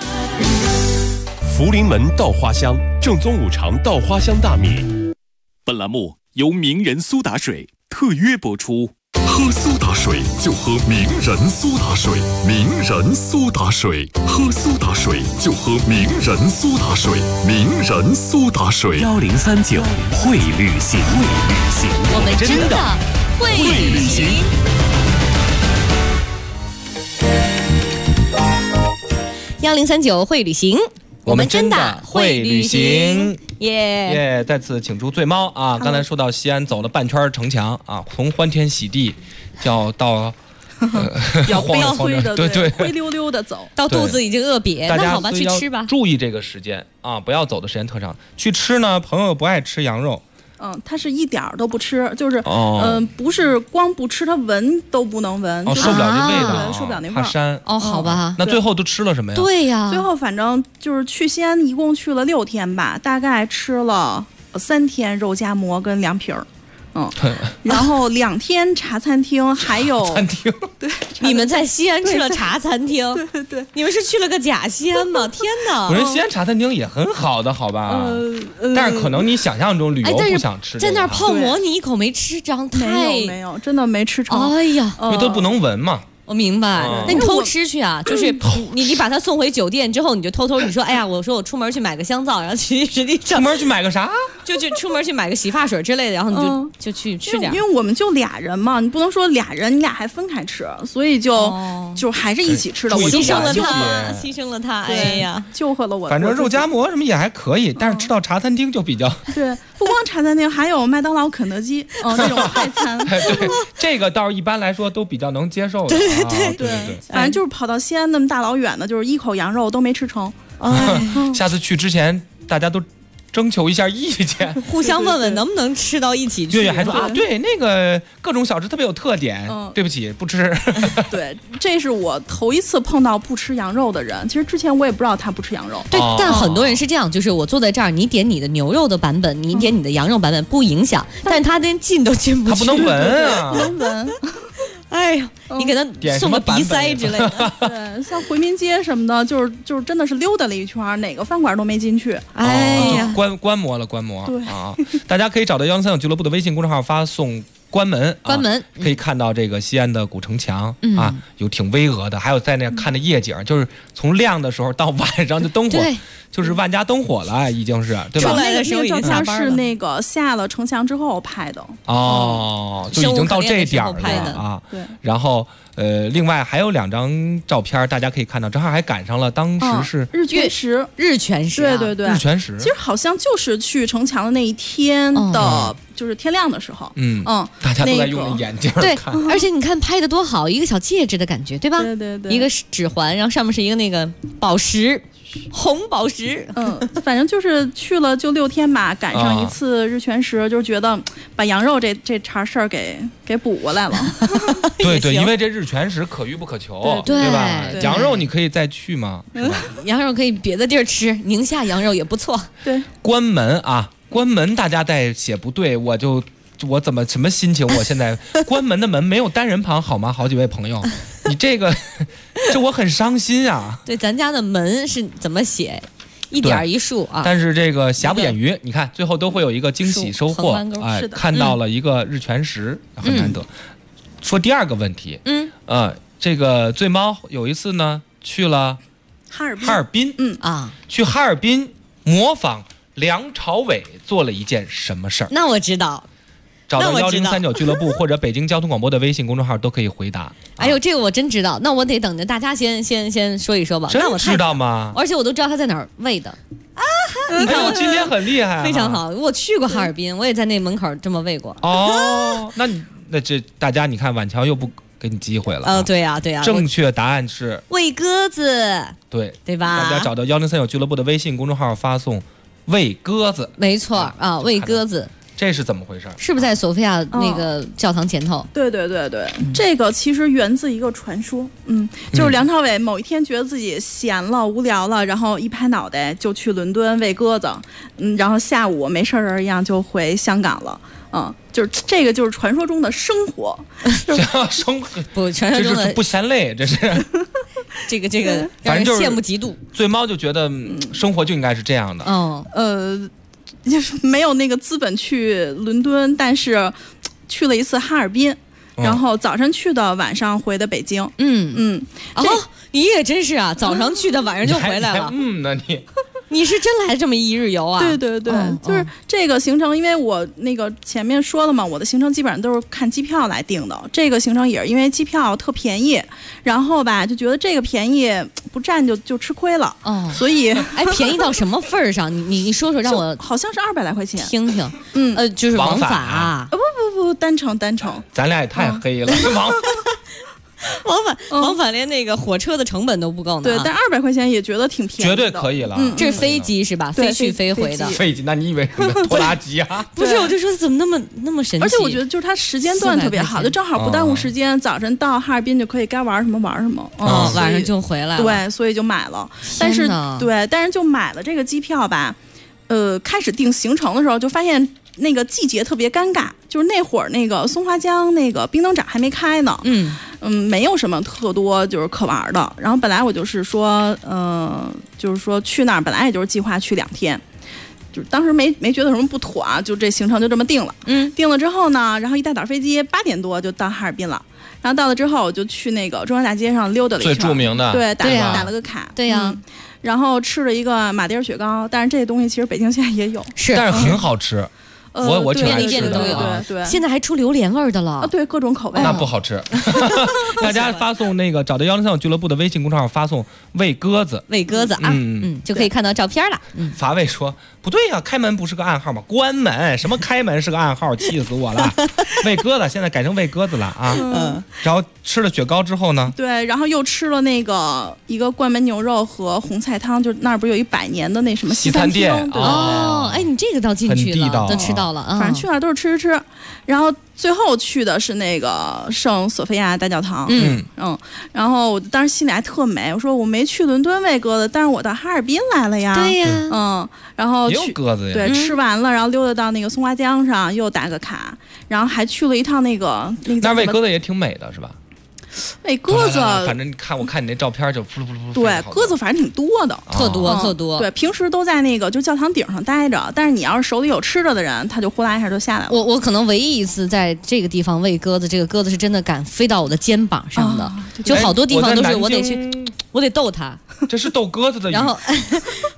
[SPEAKER 2] 福临门稻花香，正宗五常稻花香大米。本栏目由名人苏打水特约播出。喝苏打水就喝名人苏打水，名人苏打水，喝苏打水就喝名人苏打水，名人苏打水。
[SPEAKER 3] 1039会旅行，
[SPEAKER 5] 我们真的会旅行。1039会旅行，
[SPEAKER 7] 我们真的会旅行。
[SPEAKER 5] 耶！
[SPEAKER 7] 再次请出醉猫啊！刚才说到西安走了半圈城墙啊，从欢天喜地叫到
[SPEAKER 10] 比较悲催的，
[SPEAKER 7] 对，
[SPEAKER 10] 灰溜溜的走，
[SPEAKER 5] 到肚子已经饿瘪。
[SPEAKER 7] 大家
[SPEAKER 5] 那好吧，去吃吧。
[SPEAKER 7] 注意这个时间啊，不要走的时间特长。去吃呢，朋友不爱吃羊肉。
[SPEAKER 10] 他是一点儿都不吃，就是不是光不吃，他闻都不能闻，
[SPEAKER 7] 受不了这味道，
[SPEAKER 10] 受不了那味儿，
[SPEAKER 7] 怕膻。
[SPEAKER 5] 好吧。
[SPEAKER 7] 那最后都吃了什么呀？
[SPEAKER 5] 对呀，
[SPEAKER 10] 最后反正就是去西安，一共去了6天吧，大概吃了3天肉夹馍跟凉皮儿。然后2天茶餐厅，还有
[SPEAKER 7] 餐厅。
[SPEAKER 10] 对，
[SPEAKER 5] 你们在西安吃了茶餐厅？
[SPEAKER 10] 对，
[SPEAKER 5] 你们是去了个假西安吗？天哪！
[SPEAKER 7] 我说西安茶餐厅也很好的，好吧？但是可能你想象中旅游不想吃，
[SPEAKER 5] 在那儿泡馍你一口没吃着，
[SPEAKER 10] 没有，真的没吃成。
[SPEAKER 5] 哎呀，
[SPEAKER 7] 因为都不能闻嘛。
[SPEAKER 5] 我明白，那你偷吃去啊？就是你把它送回酒店之后，你就偷偷你说，哎呀，我说我出门去买个香皂，然后实际上
[SPEAKER 7] 出门去买个啥？
[SPEAKER 5] 就出门去买个洗发水之类的，然后你就去吃点。
[SPEAKER 10] 因为我们就俩人嘛，你不能说俩人你俩还分开吃，所以就还是一起吃的。
[SPEAKER 5] 我牺牲了他，哎呀，
[SPEAKER 10] 救活了我。
[SPEAKER 7] 反正肉夹馍什么也还可以，但是吃到茶餐厅就比较
[SPEAKER 10] 对，不光茶餐厅，还有麦当劳、肯德基这种快餐。
[SPEAKER 7] 对，这个倒是一般来说都比较能接受的。
[SPEAKER 10] 对，反正就是跑到西安那么大老远的，就是一口羊肉都没吃成。
[SPEAKER 7] 下次去之前大家都征求一下意见，
[SPEAKER 5] 互相问问能不能吃到一起去。
[SPEAKER 7] 月月还说对，那个各种小吃特别有特点。对不起，不吃。
[SPEAKER 10] 对，这是我头一次碰到不吃羊肉的人。其实之前我也不知道他不吃羊肉。
[SPEAKER 5] 对，但很多人是这样，就是我坐在这儿，你点你的牛肉的版本，你点你的羊肉版本不影响，但是他连进都进不去，
[SPEAKER 7] 他不能闻啊，
[SPEAKER 10] 不能闻。
[SPEAKER 5] 哎呀，你给他送个鼻塞之类的。
[SPEAKER 10] 对，像回民街什么的，就是真的是溜达了一圈，哪个饭馆都没进去。
[SPEAKER 5] 哎呀，
[SPEAKER 7] 观摩了。
[SPEAKER 10] 对
[SPEAKER 7] 啊，大家可以找到1039俱乐部的微信公众号，发送关门，可以看到这个西安的古城墙啊，有挺巍峨的，还有在那看的夜景，就是从亮的时候到晚上就灯火，就是万家灯火了，已经是对吧？
[SPEAKER 5] 出来的时候已经下班了。
[SPEAKER 10] 是那个下了城墙之后拍的。
[SPEAKER 7] 就已经到这点了啊。
[SPEAKER 10] 对。
[SPEAKER 7] 然后另外还有2张照片，大家可以看到，正好还赶上了当时是
[SPEAKER 10] 日全食。
[SPEAKER 5] 对，
[SPEAKER 7] 日全食。
[SPEAKER 10] 其实好像就是去城墙的那一天的。就是天亮的时候，
[SPEAKER 7] 大家都在用眼镜看。
[SPEAKER 5] 对，而且你看拍的多好，一个小戒指的感觉，对吧？
[SPEAKER 10] 对，
[SPEAKER 5] 一个指环，然后上面是一个那个宝石。 红宝石。
[SPEAKER 10] 反正就是去了就6天吧，赶上一次日全食，就是觉得把羊肉这茬事儿给补过来了。
[SPEAKER 7] 对对，因为这日全食可遇不可求，对吧？羊肉你可以再去吗？是吧？
[SPEAKER 5] 羊肉可以别的地儿吃，宁夏羊肉也不错。
[SPEAKER 10] 对，
[SPEAKER 7] 关门啊，关门，大家再写不对，我怎么什么心情？我现在关门的门没有单人旁好吗？好几位朋友，你这我很伤心啊。
[SPEAKER 5] 对，咱家的门是怎么写？一点一竖啊。
[SPEAKER 7] 但是这个瑕不掩瑜，你看最后都会有一个惊喜收获，哎，看到了一个日全食，很难得。说第二个问题，这个醉猫有一次呢去了哈尔滨，去哈尔滨模仿梁朝伟做了一件什么事儿？
[SPEAKER 5] 那我知道。
[SPEAKER 7] 找到1039俱乐部或者北京交通广播的微信公众号都可以回答。
[SPEAKER 5] 哎呦，这个我真知道，那我得等着大家先说一说吧。
[SPEAKER 7] 真知道吗？
[SPEAKER 5] 而且我都知道他在哪儿喂的啊！
[SPEAKER 7] 你看我今天很厉害，
[SPEAKER 5] 非常好。我去过哈尔滨，我也在那门口这么喂过。
[SPEAKER 7] 哦，那这大家你看，晚乔又不给你机会了。
[SPEAKER 5] 对呀对呀。
[SPEAKER 7] 正确答案是
[SPEAKER 5] 喂鸽子。对吧？
[SPEAKER 7] 大家找到1039俱乐部的微信公众号发送“喂鸽子”。
[SPEAKER 5] 没错啊，喂鸽子。
[SPEAKER 7] 这是怎么回事？
[SPEAKER 5] 是不是在索菲亚那个教堂前头？
[SPEAKER 10] 对，这个其实源自一个传说，就是梁朝伟某一天觉得自己闲了、无聊了，然后一拍脑袋就去伦敦喂鸽子，然后下午没事人一样就回香港了。就是这个就是传说中的生活，
[SPEAKER 7] 生活
[SPEAKER 5] 不传说中的
[SPEAKER 7] 不嫌累，这是
[SPEAKER 5] 这个让人羡慕嫉妒。
[SPEAKER 7] 醉猫就觉得生活就应该是这样的。
[SPEAKER 10] 就是没有那个资本去伦敦，但是去了一次哈尔滨，然后早上去的，晚上回的北京。
[SPEAKER 5] 你也真是啊，早上去的，晚上就回来了。
[SPEAKER 7] 那
[SPEAKER 5] 你是真来这么一日游啊？
[SPEAKER 10] 对，就是这个行程，因为我那个前面说了嘛，我的行程基本上都是看机票来定的。这个行程也是因为机票特便宜，然后吧就觉得这个便宜不占就吃亏了。所以
[SPEAKER 5] 便宜到什么份儿上？你说说让我
[SPEAKER 10] 好像是200来块钱
[SPEAKER 5] 听听。就是往返啊？
[SPEAKER 10] 不，单程。
[SPEAKER 7] 咱俩也太黑了，
[SPEAKER 5] 往返连那个火车的成本都不够呢。
[SPEAKER 10] 对，但200块钱也觉得挺便宜的，
[SPEAKER 7] 绝对可以了。
[SPEAKER 5] 这是飞机是吧？飞去飞回的
[SPEAKER 7] 飞机，那你以为什么拖拉机啊？
[SPEAKER 5] 不是，我就说怎么那么神奇？
[SPEAKER 10] 而且我觉得就是它时间段特别好，就正好不耽误时间。早晨到哈尔滨就可以该玩什么玩什么，
[SPEAKER 5] 晚上就回来了。
[SPEAKER 10] 对，所以就买了。但是就买了这个机票吧。开始定行程的时候就发现那个季节特别尴尬，就是那会儿那个松花江那个冰灯展还没开呢。没有什么特多就是可玩的。然后本来我就是说，去那儿本来也就是计划去2天。就是当时没觉得什么不妥啊，就这行程就这么定了。定了之后呢，然后一大早飞机8点多就到哈尔滨了。然后到了之后，我就去那个中央大街上溜达了一圈，
[SPEAKER 7] 最著名的，
[SPEAKER 10] 对，打了个卡，
[SPEAKER 5] 对呀。
[SPEAKER 10] 然后吃了一个马迭尔雪糕，但是这东西其实北京现在也有，
[SPEAKER 7] 但是很好吃。我挺爱吃的，
[SPEAKER 10] 对，
[SPEAKER 5] 现在还出榴莲味的了
[SPEAKER 10] 对，各种口味。
[SPEAKER 7] 那不好吃。大家发送那个找到1039俱乐部的微信公众号，发送喂鸽子
[SPEAKER 5] 啊，就可以看到照片了。
[SPEAKER 7] 乏味说不对呀，开门不是个暗号吗？关门什么开门是个暗号，气死我了。喂鸽子现在改成喂鸽子了啊。然后吃了雪糕之后呢？
[SPEAKER 10] 对，然后又吃了那个一个灌门牛肉和红菜汤，就那儿不是有一100年的那什么西餐
[SPEAKER 7] 店？
[SPEAKER 5] 你这个倒进去了，都吃到了。
[SPEAKER 10] 反正去那儿都是吃，然后最后去的是那个圣索菲亚大教堂。然后我当时心里还特美，我说我没去伦敦喂鸽子，但是我到哈尔滨来了呀。
[SPEAKER 5] 对呀，
[SPEAKER 10] 然后
[SPEAKER 7] 也有鸽子呀。
[SPEAKER 10] 对，吃完了，然后溜达到那个松花江上又打个卡，然后还去了一趟那
[SPEAKER 7] 那喂鸽子也挺美的是吧？
[SPEAKER 10] 喂鸽子，
[SPEAKER 7] 反正我看你那照片就噗噗噗。
[SPEAKER 10] 对，鸽子反正挺多的，
[SPEAKER 5] 特多。
[SPEAKER 10] 对，平时都在那个就教堂顶上待着，但是你要是手里有吃的人，他就呼啦一下就下来了。
[SPEAKER 5] 我可能唯一一次在这个地方喂鸽子，这个鸽子是真的敢飞到我的肩膀上的，就好多地方都是我得逗它。
[SPEAKER 7] 这是逗鸽子的。
[SPEAKER 5] 然后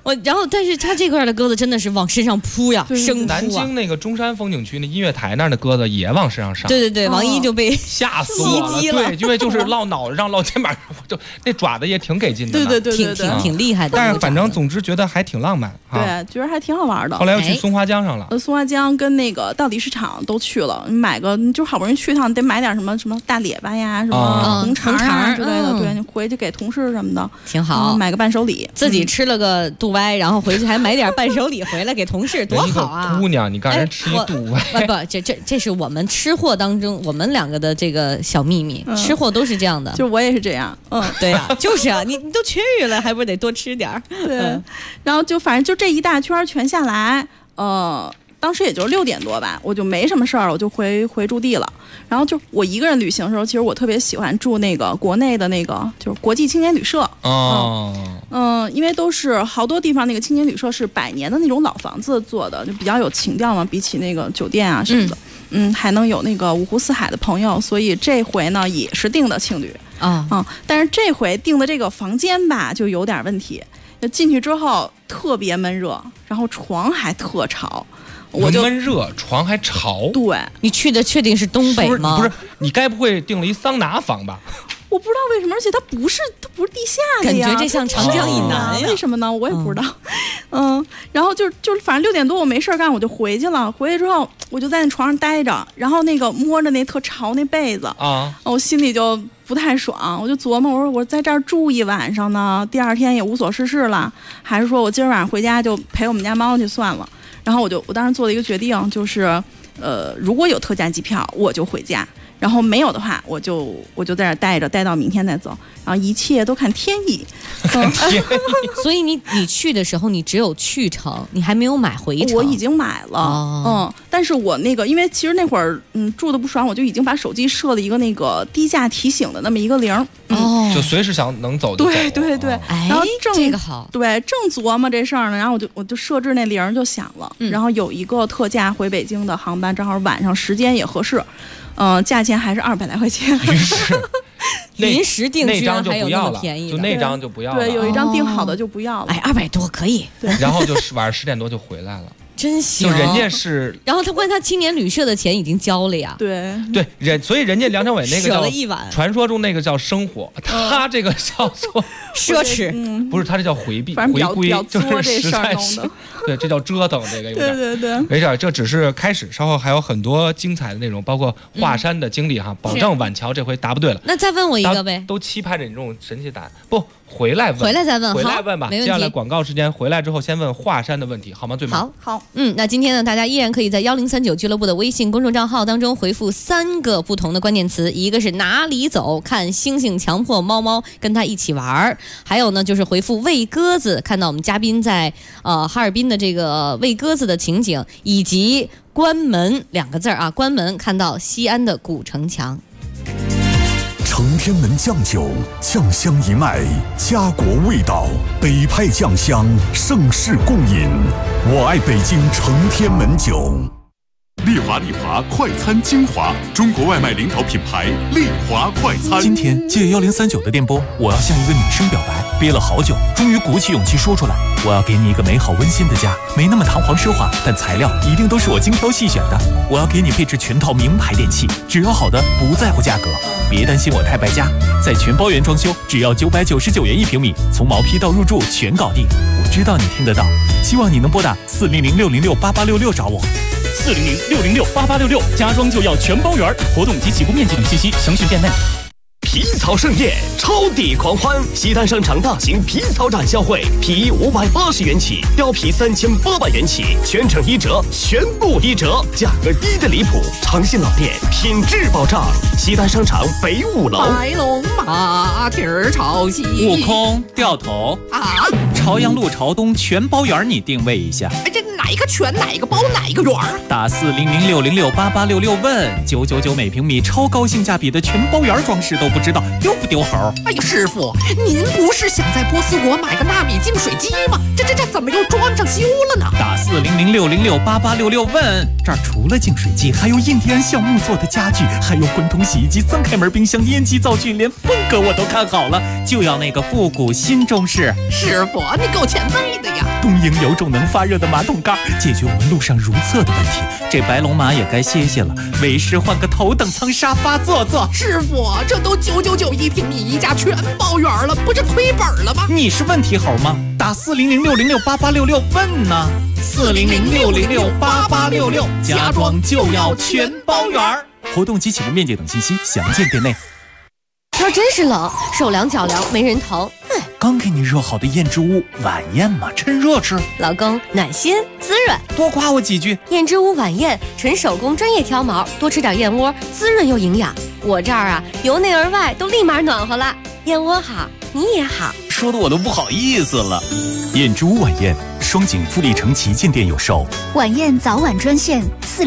[SPEAKER 5] 然后但是它这块的鸽子真的是往身上扑呀，生扑啊。
[SPEAKER 7] 南京那个中山风景区那音乐台那儿的鸽子也往身上上。
[SPEAKER 5] 对，王一就被
[SPEAKER 7] 吓死我了。对，因为就是落脑子上、落肩膀上，就那爪子也挺给劲的。
[SPEAKER 10] 对，
[SPEAKER 5] 挺厉害的。
[SPEAKER 7] 但是反正总之觉得还挺浪漫。
[SPEAKER 10] 对，觉得还挺好玩的。
[SPEAKER 7] 后来又去松花江上了。
[SPEAKER 10] 松花江跟那个稻底市场都去了，买个就好不容易去一趟，得买点什么大列巴呀、什么红肠啊之类的。对，你回去给同事什么的，
[SPEAKER 5] 挺好。
[SPEAKER 10] 买个伴手礼，
[SPEAKER 5] 自己吃了个肚歪，然后回去还买点伴手礼回来给同事，多好啊！
[SPEAKER 7] 姑娘，你刚才吃一肚歪。
[SPEAKER 5] 不，这是我们吃货当中我们两个的这个小秘密，吃货都是这样的。
[SPEAKER 10] 就我也是这样。
[SPEAKER 5] 对呀，就是啊，你都痊愈了，还不是得多吃点？
[SPEAKER 10] 对，然后就反正就这一大圈全下来，当时也就6点多吧，我就没什么事儿，我就回驻地了。然后就我一个人旅行的时候，其实我特别喜欢住那个国内的那个就是国际青年旅社。因为都是好多地方那个青年旅社是100年的那种老房子做的，就比较有情调嘛，比起那个酒店啊什么的。还能有那个五湖四海的朋友，所以这回呢也是订的青旅但是这回订的这个房间吧就有点问题，就进去之后特别闷热，然后床还特潮。我就
[SPEAKER 7] 闷热，床还潮。
[SPEAKER 10] 对，
[SPEAKER 5] 你去的确定是东北吗？
[SPEAKER 7] 不是，你该不会订了一桑拿房吧？
[SPEAKER 10] 我不知道为什么，而且它不是地下的呀，
[SPEAKER 5] 感觉这像长江以南呀。
[SPEAKER 10] 为什么呢？我也不知道。然后就是反正6点多我没事干，我就回去了。回去之后我就在那床上待着，然后那个摸着那特潮那被子我心里就不太爽。我就琢磨，我说我在这儿住一晚上呢，第二天也无所事事了，还是说我今儿晚上回家就陪我们家猫去算了。然后我当时做了一个决定，就是如果有特价机票我就回家，然后没有的话我就在这儿待着，待到明天再走，然后一切都看天意。
[SPEAKER 5] 所以你去的时候你只有去程，你还没有买回程。
[SPEAKER 10] 我已经买了。但是我那个因为其实那会儿住的不爽，我就已经把手机设了一个那个低价提醒的那么一个铃。
[SPEAKER 7] 就随时想能走就走。
[SPEAKER 10] 对。然后
[SPEAKER 5] 这个好。
[SPEAKER 10] 对，正琢磨这事儿呢，然后我就设置那铃就响了。然后有一个特价回北京的航班，正好晚上时间也合适。价钱还是200来块钱。
[SPEAKER 7] 于是
[SPEAKER 5] 临时订居然还有那么
[SPEAKER 7] 便
[SPEAKER 5] 宜的，
[SPEAKER 7] 就那张就不要了。
[SPEAKER 10] 对，有一张订好的就不要了。
[SPEAKER 5] 200多可以。
[SPEAKER 10] 对，
[SPEAKER 7] 然后就晚上10点多就回来了。
[SPEAKER 5] 真行，
[SPEAKER 7] 就人家是，
[SPEAKER 5] 然后他关他青年旅社的钱已经交了呀。
[SPEAKER 10] 对，
[SPEAKER 7] 所以人家梁朝伟那个
[SPEAKER 5] 舍了一晚，
[SPEAKER 7] 传说中那个叫生活，他这个叫做
[SPEAKER 5] 奢侈，
[SPEAKER 7] 不是他这叫回避回归，就是实在是，对，这叫折腾，这个有点。
[SPEAKER 10] 对，
[SPEAKER 7] 没事，这只是开始，稍后还有很多精彩的内容，包括华山的经历哈，保证晚桥这回答不对了。
[SPEAKER 5] 那再问我一个呗，
[SPEAKER 7] 都期盼着你这种神奇答案，不回来
[SPEAKER 5] 再问，
[SPEAKER 7] 回来问吧。
[SPEAKER 5] 没问题。
[SPEAKER 7] 接下来广告时间，回来之后先问华山的问题，好吗？最
[SPEAKER 10] 好。
[SPEAKER 5] 那今天呢，大家依然可以在1039俱乐部的微信公众账号当中回复3个不同的关键词，一个是哪里走，看星星强迫猫猫跟他一起玩，还有呢就是回复喂鸽子，看到我们嘉宾在哈尔滨的这个喂鸽子的情景，以及关门2个字啊，关门看到西安的古城墙。
[SPEAKER 11] 承天门酱酒，酱香一脉，家国味道，北派酱香，盛世共饮。我爱北京承天门酒。
[SPEAKER 2] 丽华快餐精华，中国外卖领导品牌丽华快餐。
[SPEAKER 12] 今天借1039的电波，我要向一个女生表白，憋了好久，终于鼓起勇气说出来。我要给你一个美好温馨的家，没那么堂皇奢华，但材料一定都是我精挑细选的。我要给你配置全套名牌电器，只要好的，不在乎价格。别担心我太败家，在全包圆装修，只要999元1平米，从毛坯到入住全搞定。我知道你听得到，希望你能拨打400-606-8866找我。
[SPEAKER 13] 400-606-8866，家装就要全包圆，活动及起步面积等信息详询店内。
[SPEAKER 14] 皮草盛宴，超抵狂欢！西单商场大型皮草展销会，皮衣580元起，貂皮3800元起，全程1折，全部1折，价格低的离谱，诚信老店，品质保障。西单商场北5楼。
[SPEAKER 15] 白龙马蹄儿朝西，
[SPEAKER 12] 悟空掉头
[SPEAKER 15] 啊！
[SPEAKER 12] 朝阳路朝东全包圆，你定位一下。
[SPEAKER 15] 这哪一个全，哪一个包，哪一个圆？
[SPEAKER 12] 打400-606-8866问999每平米，超高性价比的全包圆装饰都不知道，丢不丢猴？
[SPEAKER 15] 哎呀，师傅，您不是想在波斯国买个纳米净水机吗？这这怎么又装上修了呢？
[SPEAKER 12] 打4006068866问，这儿除了净水机，还有印第安橡木做的家具，还有滚筒洗衣机、3开门冰箱、烟机灶具，连风格我都看好了，就要那个复古新中式。
[SPEAKER 15] 师傅，你够前卫的呀！
[SPEAKER 12] 东营有种能发热的马桶盖，解决我们路上如厕的问题。这白龙马也该歇歇了，为师换个头等舱沙发坐坐。
[SPEAKER 15] 师傅，这都999一平米一家全包圆了，不是亏本了吗？
[SPEAKER 12] 你是问题猴吗？打4006068866问呢。4006068866，家装就要全包圆。活动及起步面积等信息详见店内。
[SPEAKER 5] 天真是冷，手凉脚凉没人疼。
[SPEAKER 12] 刚给你热好的燕之屋晚宴嘛，趁热吃。
[SPEAKER 5] 老公暖心滋润，
[SPEAKER 12] 多夸我几句。
[SPEAKER 5] 燕之屋晚宴，纯手工专业挑毛，多吃点燕窝，滋润又营养。我这儿啊，由内而外都立马暖和了。燕窝好，你也好，
[SPEAKER 12] 说的我都不好意思了。燕之屋晚宴，双井富力城旗舰店有售。
[SPEAKER 16] 晚宴早晚专线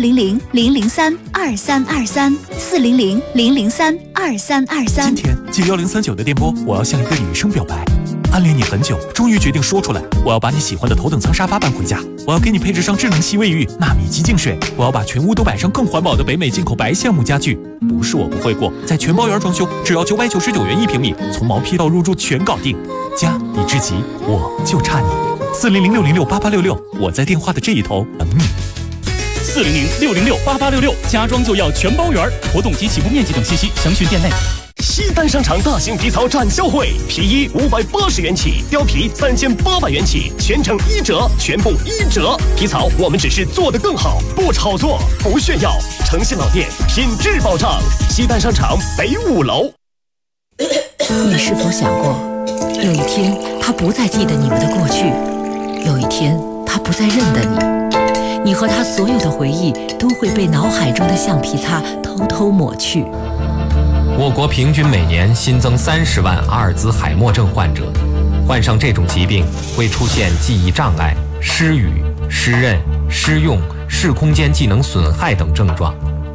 [SPEAKER 16] 400-003-2323，400-003-2323。
[SPEAKER 12] 今天接1039的电波，我要向一个女生表白。暗恋你很久，终于决定说出来。我要把你喜欢的头等舱沙发搬回家，我要给你配置上智能吸卫浴、纳米级净水，我要把全屋都摆上更环保的北美进口白橡木家具。不是我不会过，在全包圆装修，只要999元1平米，从毛坯到入住全搞定。家已至极，我就差你。4006068866，我在电话的这一头等你。
[SPEAKER 13] 4006068866，家装就要全包圆。活动及起步面积等信息详询店内。
[SPEAKER 14] 西单商场大型皮草展销会，皮衣580元起，貂皮3800元起，全程1折，全部1折。皮草我们只是做得更好，不炒作，不炫耀，诚信老店，品质保障。西单商场北5楼。
[SPEAKER 4] 你是否想过，有一天他不再记得你们的过去，有一天他不再认得你，你和他所有的回忆都会被脑海中的橡皮擦偷偷抹去。
[SPEAKER 7] 我国平均每年新增30万阿尔兹海默症患者，患上这种疾病会出现记忆障碍、失语、失认、失用、视空间技能损害等症状。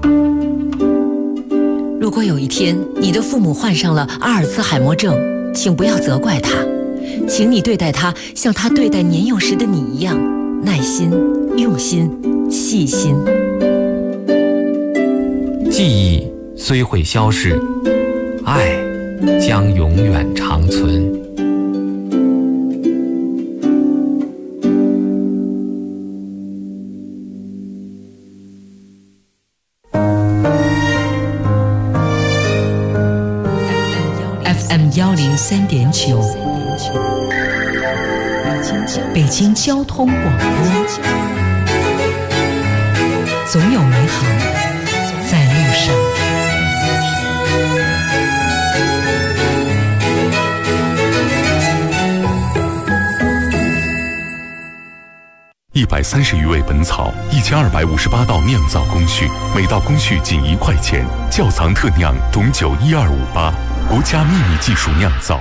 [SPEAKER 4] 如果有一天你的父母患上了阿尔兹海默症，请不要责怪他，请你对待他像他对待年幼时的你一样，耐心、用心、细心。
[SPEAKER 7] 记忆虽会消逝，爱将永远长存。
[SPEAKER 4] FM 103.9，北京交通广播，总有美好在路上。
[SPEAKER 11] 130余味本草，1258道酿造工序，每道工序仅1块钱。窖藏特酿董酒12588，国家秘密技术酿造。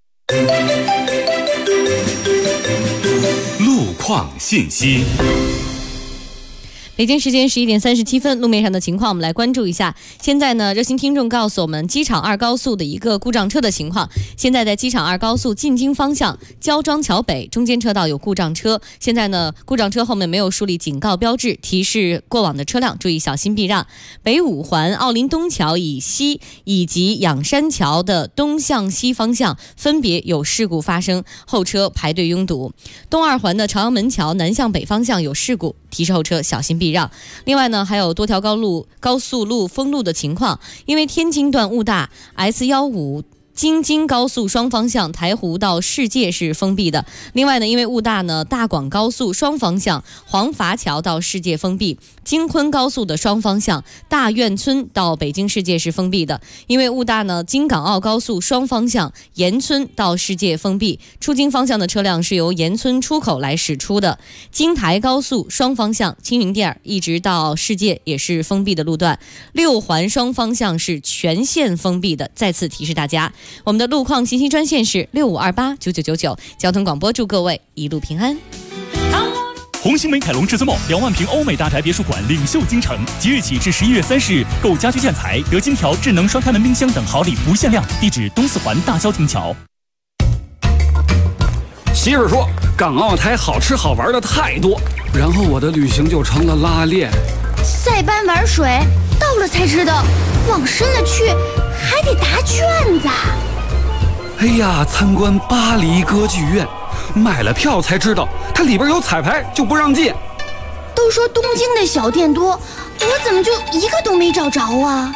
[SPEAKER 2] 路况信息。
[SPEAKER 5] 北京时间11点37分，路面上的情况我们来关注一下。现在呢，热心听众告诉我们，机场2高速的一个故障车的情况。现在在机场2高速进京方向焦庄桥北中间车道有故障车，现在呢，故障车后面没有树立警告标志，提示过往的车辆注意小心避让。北5环奥林东桥以西以及仰山桥的东向西方向分别有事故发生，后车排队拥堵。东2环的朝阳门桥南向北方向有事故，提示后车小心避让。另外呢，还有多条高速路封路的情况，因为天津段雾大 S15京津高速双方向台湖到世界是封闭的。另外呢，因为雾大呢，大广高速双方向黄筏桥到世界封闭，京昆高速的双方向大院村到北京世界是封闭的。因为雾大呢，京港澳高速双方向盐村到世界封闭，出京方向的车辆是由盐村出口来驶出的。京台高速双方向青云店一直到世界也是封闭的路段。6环双方向是全线封闭的。再次提示大家，我们的路况信息专线是65289999，交通广播祝各位一路平安。
[SPEAKER 13] 红星美凯龙至尊梦2万平欧美大宅别墅馆领袖京城，即日起至11月30日，购家居建材得金条、智能双开门冰箱等好礼不限量。地址东4环大郊亭桥。
[SPEAKER 17] 媳妇儿说港澳台好吃好玩的太多，然后我的旅行就成了拉练。
[SPEAKER 16] 塞班玩水，到了才知道，往深了去还得答卷子。
[SPEAKER 17] 哎呀，参观巴黎歌剧院，买了票才知道它里边有彩排，就不让进。
[SPEAKER 16] 都说东京的小店多，我怎么就一个都没找着啊？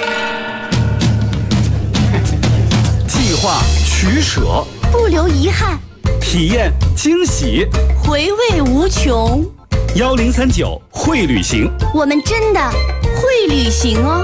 [SPEAKER 17] 计划取舍，
[SPEAKER 16] 不留遗憾，
[SPEAKER 17] 体验惊喜，
[SPEAKER 16] 回味无穷。
[SPEAKER 17] 1039会旅行，
[SPEAKER 16] 我们真的会旅行哦。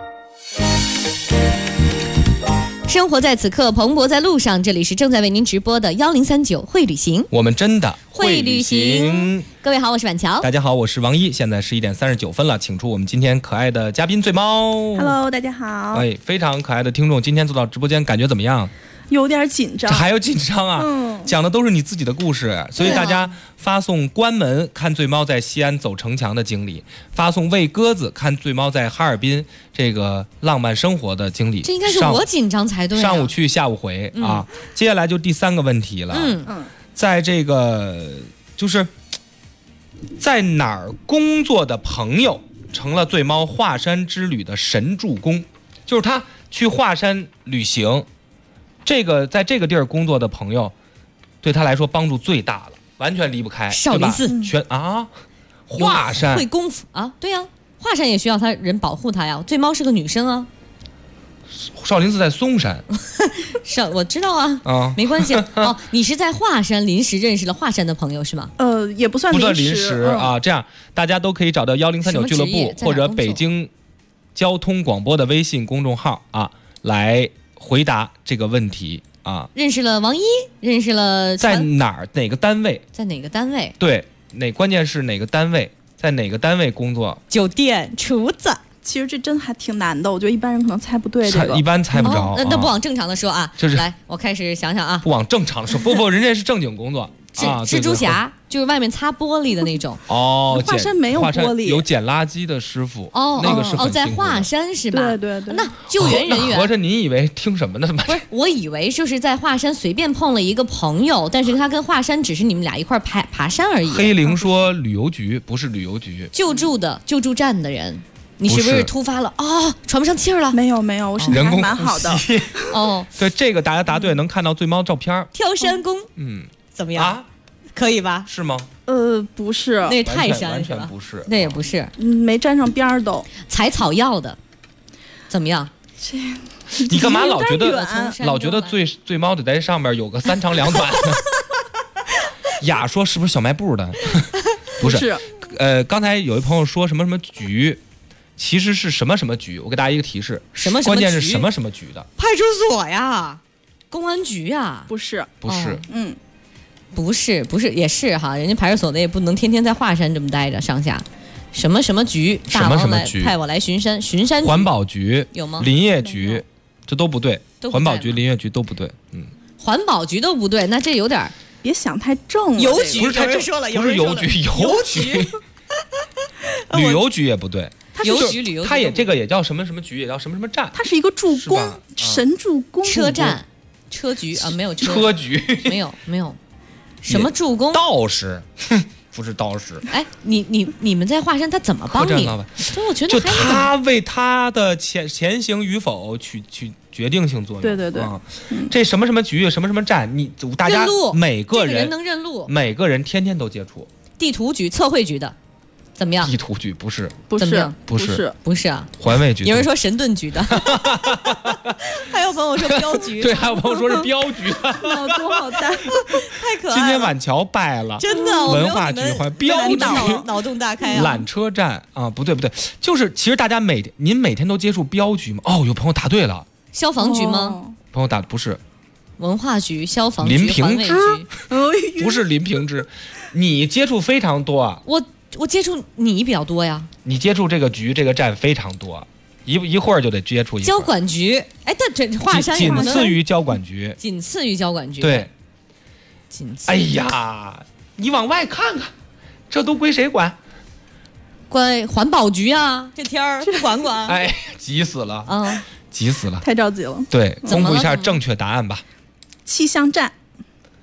[SPEAKER 5] 生活在此刻，蓬勃在路上。这里是正在为您直播的1039会旅行，
[SPEAKER 7] 我们真的
[SPEAKER 5] 会旅行。各位好，我是婉乔。
[SPEAKER 7] 大家好，我是王一。现在11点39分了，请出我们今天可爱的嘉宾醉猫。
[SPEAKER 10] Hello， 大家好。
[SPEAKER 7] 哎，非常可爱的听众，今天坐到直播间，感觉怎么样？
[SPEAKER 10] 有点紧张。
[SPEAKER 7] 这还有紧张啊？讲的都是你自己的故事，所以大家发送关门看醉猫在西安走城墙的经历，发送喂鸽子看醉猫在哈尔滨这个浪漫生活的经历。
[SPEAKER 5] 这应该是我紧张才对、啊。
[SPEAKER 7] 上午去，下午回、啊。接下来就第3个问题了。在这个就是在哪儿工作的朋友成了醉猫华山之旅的神助攻，就是他去华山旅行。这个在这个地儿工作的朋友，对他来说帮助最大了，完全离不开。
[SPEAKER 5] 少林寺
[SPEAKER 7] 华山
[SPEAKER 5] 会功夫啊，对呀、华山也需要他人保护他呀。醉猫是个女生啊。
[SPEAKER 7] 少林寺在嵩山，
[SPEAKER 5] 我知道啊，没关系哦。你是在华山临时认识了华山的朋友是吗？
[SPEAKER 10] 也不算
[SPEAKER 7] 临时啊。这样大家都可以找到1039俱乐部或者北京交通广播的微信公众号啊，来回答这个问题啊。
[SPEAKER 5] 认识了王一，认识了
[SPEAKER 7] 在哪儿哪个单位？
[SPEAKER 5] 在哪个单位？
[SPEAKER 7] 对，关键是哪个单位，在哪个单位工作？
[SPEAKER 5] 酒店厨子。
[SPEAKER 10] 其实这真还挺难的，我觉得一般人可能猜不对这个。
[SPEAKER 7] 一般猜不着。
[SPEAKER 5] 那不往正常的说啊，来，我开始想想啊。
[SPEAKER 7] 不往正常的说，不，人家是正经工作。
[SPEAKER 5] 蜘蛛侠就是外面擦玻璃的那种。
[SPEAKER 10] 华山没有玻璃，
[SPEAKER 7] 有捡垃圾的师傅。那个是很
[SPEAKER 5] 在华山是吧？
[SPEAKER 10] 对。
[SPEAKER 5] 那救援人员。
[SPEAKER 7] 合着您以为听什么呢？
[SPEAKER 5] 不是，我以为就是在华山随便碰了一个朋友，但是他跟华山只是你们俩一块爬山而已。
[SPEAKER 7] 黑灵说旅游局不是旅游局，
[SPEAKER 5] 救助站的人。你是不是突发了喘不上气儿了？
[SPEAKER 10] 没有，我身体还蛮好的。
[SPEAKER 7] 对，这个大家答对，能看到醉猫照片。
[SPEAKER 5] 挑山工，怎么样？可以吧？
[SPEAKER 7] 是吗？
[SPEAKER 10] 不是，
[SPEAKER 5] 那是泰山，
[SPEAKER 7] 完全不是，
[SPEAKER 5] 那也不是，
[SPEAKER 10] 没沾上边儿都。
[SPEAKER 5] 采草药的，怎么样？
[SPEAKER 7] 你干嘛老觉得醉猫得在上面有个3长2短？雅说是不是小卖部的？不是。刚才有一朋友说什么局，其实是什么局？我给大家一个提示，关键是什么局的？
[SPEAKER 5] 派出所呀，公安局呀？
[SPEAKER 10] 不是，
[SPEAKER 7] 不是，
[SPEAKER 5] 不是，也是哈，人家派出所的也不能天天在华山这么待着，上下。什么局？大王来派我来巡山局。
[SPEAKER 7] 环保局
[SPEAKER 5] 有吗？
[SPEAKER 7] 林业局，这都不对。环保局、林业局都不对。
[SPEAKER 5] 环保局都不对，那这有点。
[SPEAKER 10] 别想太正了。
[SPEAKER 5] 邮局
[SPEAKER 7] 不是太正，不是邮局，邮局。旅游局也不对，
[SPEAKER 5] 邮局旅游局，
[SPEAKER 7] 它也这个也叫什么局，也叫什么站。
[SPEAKER 10] 它是一个助攻，神助攻。
[SPEAKER 5] 车站、车局啊，没有
[SPEAKER 7] 车局，
[SPEAKER 5] 没有，什么助攻？
[SPEAKER 7] 道士，不是道士。
[SPEAKER 5] 哎，你们在华山，他怎么帮你？我觉得
[SPEAKER 7] 就他为他的前行与否去决定性作用。
[SPEAKER 10] 对，
[SPEAKER 7] 这什么局，什么站，大家每个人
[SPEAKER 5] 能认路，
[SPEAKER 7] 每个人天天都接触。
[SPEAKER 5] 地图局、测绘局的。怎么样？
[SPEAKER 7] 地图局不是
[SPEAKER 5] 啊！
[SPEAKER 7] 环卫局
[SPEAKER 5] 有人说神盾局的，还有朋友说镖局，
[SPEAKER 7] 对，还有朋友说是镖局的，
[SPEAKER 10] 脑洞好大，
[SPEAKER 5] 太可爱了。
[SPEAKER 7] 今天晚桥败了，
[SPEAKER 5] 真的，
[SPEAKER 7] 文化局和镖局，
[SPEAKER 5] 脑洞大开啊！
[SPEAKER 7] 缆车站啊，不对，就是其实大家您每天都接触镖局吗？有朋友答对了，
[SPEAKER 5] 消防局吗？
[SPEAKER 7] 朋友答不是，
[SPEAKER 5] 文化局、消防局、
[SPEAKER 7] 林平之，
[SPEAKER 10] 不
[SPEAKER 7] 是林平之，你接触非常多啊，
[SPEAKER 5] 我接触你比较多呀，
[SPEAKER 7] 你接触这个局这个站非常多，一会儿就得接触一会儿。
[SPEAKER 5] 交管局，哎，这华山
[SPEAKER 7] 仅次于交管局，
[SPEAKER 5] 对，
[SPEAKER 7] 哎呀，你往外看看，这都归谁管？
[SPEAKER 5] 关环保局啊，这天儿管。
[SPEAKER 7] 哎，急死了啊！急死了，
[SPEAKER 10] 太着急了。
[SPEAKER 7] 对，公布一下正确答案吧。
[SPEAKER 10] 气象站。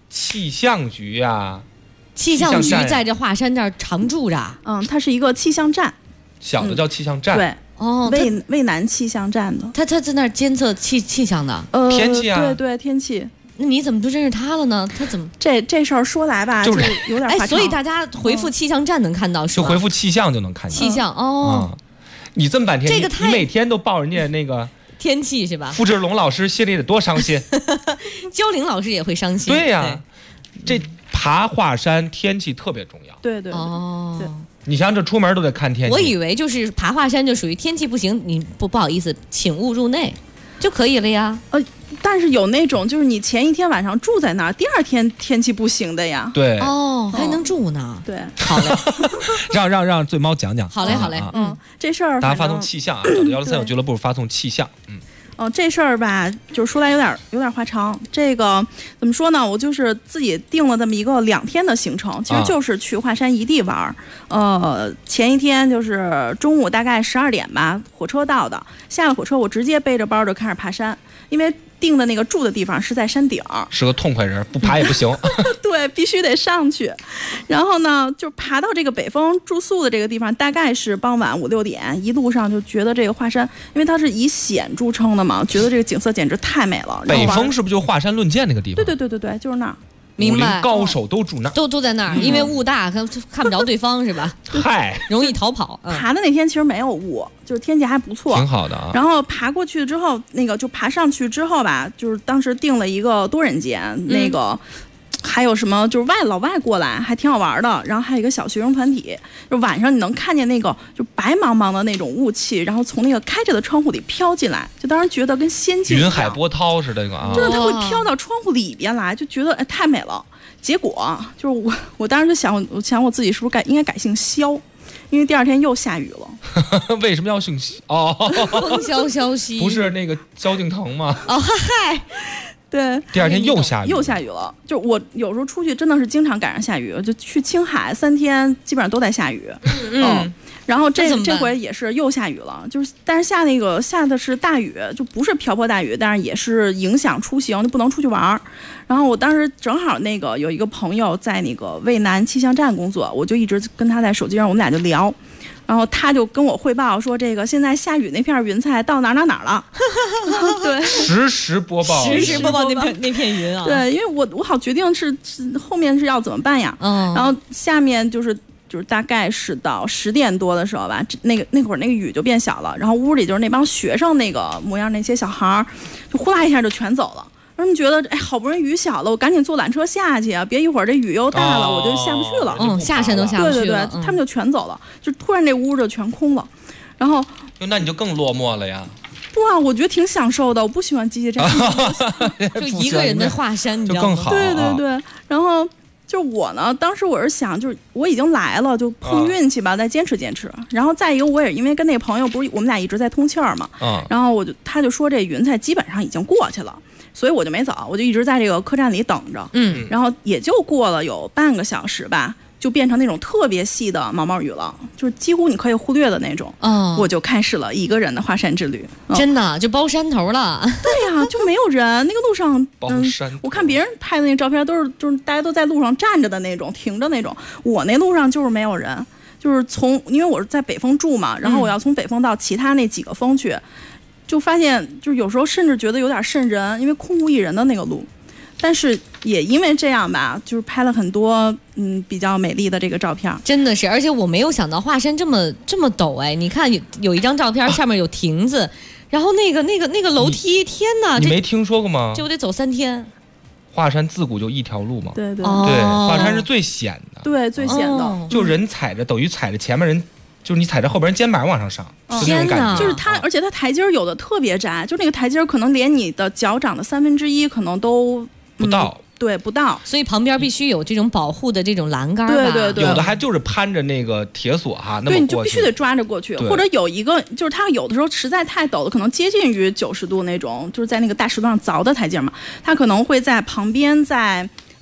[SPEAKER 7] 气象局呀。
[SPEAKER 5] 气象局在这华山这儿常驻着。
[SPEAKER 10] 它是一个气象站，
[SPEAKER 7] 小的叫气象站。
[SPEAKER 10] 对。
[SPEAKER 5] 哦，
[SPEAKER 10] 渭南气象站的，
[SPEAKER 5] 他在那儿监测气象的，
[SPEAKER 7] 天气啊，
[SPEAKER 10] 对天气。
[SPEAKER 5] 那你怎么就认识他了呢？他怎么
[SPEAKER 10] 这事儿说来吧，就有点
[SPEAKER 5] 所以大家回复气象站能看到，是
[SPEAKER 7] 吧？就回复气象就能看见
[SPEAKER 5] 气象哦。
[SPEAKER 7] 你这么半天，
[SPEAKER 5] 这个
[SPEAKER 7] 你每天都报人家那个
[SPEAKER 5] 天气是吧？
[SPEAKER 7] 付志龙老师心里得多伤心，
[SPEAKER 5] 焦玲老师也会伤心。
[SPEAKER 7] 对呀，这爬华山天气特别重要。
[SPEAKER 10] 对
[SPEAKER 5] 哦。
[SPEAKER 7] 你像这出门都得看天气。
[SPEAKER 5] 我以为就是爬华山就属于天气不行，你不好意思，请勿入内就可以了呀。
[SPEAKER 10] 但是有那种就是你前一天晚上住在那儿，第二天天气不行的呀。
[SPEAKER 7] 对。
[SPEAKER 5] 还能住呢。
[SPEAKER 10] 对。
[SPEAKER 5] 好嘞。
[SPEAKER 7] 让醉猫讲讲。
[SPEAKER 5] 好嘞。
[SPEAKER 10] 这事儿
[SPEAKER 7] 大家发送气象啊，找到103有俱乐部发送气象。
[SPEAKER 10] 这事儿吧，就是说来有点话长。这个怎么说呢？我就是自己定了这么一个2天的行程，其实就是去华山一地玩。前一天就是中午大概12点吧，火车到的。下了火车，我直接背着包就开始爬山，因为定的那个住的地方是在山顶。
[SPEAKER 7] 是个痛快人，不爬也不行。
[SPEAKER 10] 对，必须得上去。然后呢，就爬到这个北峰住宿的这个地方，大概是傍晚5、6点。一路上就觉得这个华山，因为它是以险著称的嘛，觉得这个景色简直太美了。
[SPEAKER 7] 北峰是不是就华山论剑那个地方？
[SPEAKER 10] 对，就是那儿。
[SPEAKER 5] 明白，
[SPEAKER 7] 高手都住那儿，
[SPEAKER 5] 都在那儿，因为雾大，看不着对方是吧？
[SPEAKER 7] 嗨，
[SPEAKER 5] 容易逃跑。
[SPEAKER 10] 爬的那天其实没有雾，就是天气还不错，
[SPEAKER 7] 挺好的啊。
[SPEAKER 10] 然后爬过去之后，就爬上去之后吧，就是当时订了一个多人间，那个还有什么就是老外过来，还挺好玩的。然后还有一个小学生团体，就晚上你能看见那个就白茫茫的那种雾气，然后从那个开着的窗户里飘进来，就当时觉得跟仙境一样，
[SPEAKER 7] 云海波涛似的那个啊，
[SPEAKER 10] 真的它会飘到窗户里边来，就觉得太美了。结果就是我当时就想我自己是不是应该改姓萧，因为第二天又下雨了。
[SPEAKER 7] 为什么要姓萧？
[SPEAKER 5] 风萧萧兮，
[SPEAKER 7] 不是那个萧敬腾吗？
[SPEAKER 10] 嗨。对，
[SPEAKER 7] 第二天又下
[SPEAKER 10] 雨了。就我有时候出去真的是经常赶上下雨，就去青海3天基本上都在下雨。然后这回也是又下雨了，就是但是下的是大雨，就不是瓢泼大雨，但是也是影响出行，就不能出去玩。然后我当时正好有一个朋友在那个渭南气象站工作，我就一直跟他在手机上，我们俩就聊。然后他就跟我汇报说，这个现在下雨那片云彩到哪了。对，
[SPEAKER 7] 实时播报
[SPEAKER 5] 那片云啊。
[SPEAKER 10] 对，因为我好决定是后面是要怎么办呀。然后下面就是大概是到10点多的时候吧，那会儿那个雨就变小了，然后屋里就是那帮学生那个模样那些小孩就呼啦一下就全走了。他们觉得好不容易雨小了，我赶紧坐缆车下去啊，别一会儿这雨又大了，我就下不去了。
[SPEAKER 5] 下山都下不去了。
[SPEAKER 10] 对，他们就全走了，就突然这屋就全空了。然后
[SPEAKER 7] 那你就更落寞了呀。
[SPEAKER 10] 不啊，我觉得挺享受的，我不喜欢机械战
[SPEAKER 5] 就一个人的华山，你知道吗？
[SPEAKER 7] 就更好。
[SPEAKER 10] 对。然后就我呢，当时我是想，就是我已经来了，就碰运气吧，再坚持坚持。然后再一个，我也因为跟那个朋友不是我们俩一直在通气儿嘛，然后他就说这云彩基本上已经过去了。所以我就没走，我就一直在这个客栈里等着。然后也就过了有半个小时吧，就变成那种特别细的毛毛雨了，就是几乎你可以忽略的那种。我就开始了一个人的华山之旅。
[SPEAKER 5] 真的就包山头了。
[SPEAKER 10] 对呀，就没有人。那个路上，我看别人拍的那照片就是大家都在路上站着的那种，停着那种。我那路上就是没有人，就是因为我是在北峰住嘛，然后我要从北峰到其他那几个峰去。就发现，就是有时候甚至觉得有点瘆人，因为空无一人的那个路，但是也因为这样吧，就是拍了很多比较美丽的这个照片。
[SPEAKER 5] 真的是，而且我没有想到华山这么陡哎！你看有一张照片上面有亭子，然后那个楼梯，天哪！
[SPEAKER 7] 你没听说过吗？
[SPEAKER 5] 这我得走3天。
[SPEAKER 7] 华山自古就一条路嘛。
[SPEAKER 10] 对，
[SPEAKER 7] 华山是最险的。
[SPEAKER 10] 对，最险的。
[SPEAKER 7] 就人踩着，等于踩着前面人。就是你踩着后边人肩膀往上上，就那种感觉。
[SPEAKER 10] 就是它，而且它台阶有的特别窄，就那个台阶可能连你的脚掌的1/3可能都
[SPEAKER 7] 不到。
[SPEAKER 10] 对，不到。
[SPEAKER 5] 所以旁边必须有这种保护的这种栏杆。
[SPEAKER 10] 对。
[SPEAKER 7] 有的还就是攀着那个铁索哈，那么过去。
[SPEAKER 10] 对，你就必须得抓着过去，或者有一个就是它有的时候实在太陡了，可能接近于90度那种，就是在那个大石头上凿的台阶嘛，它可能会在旁边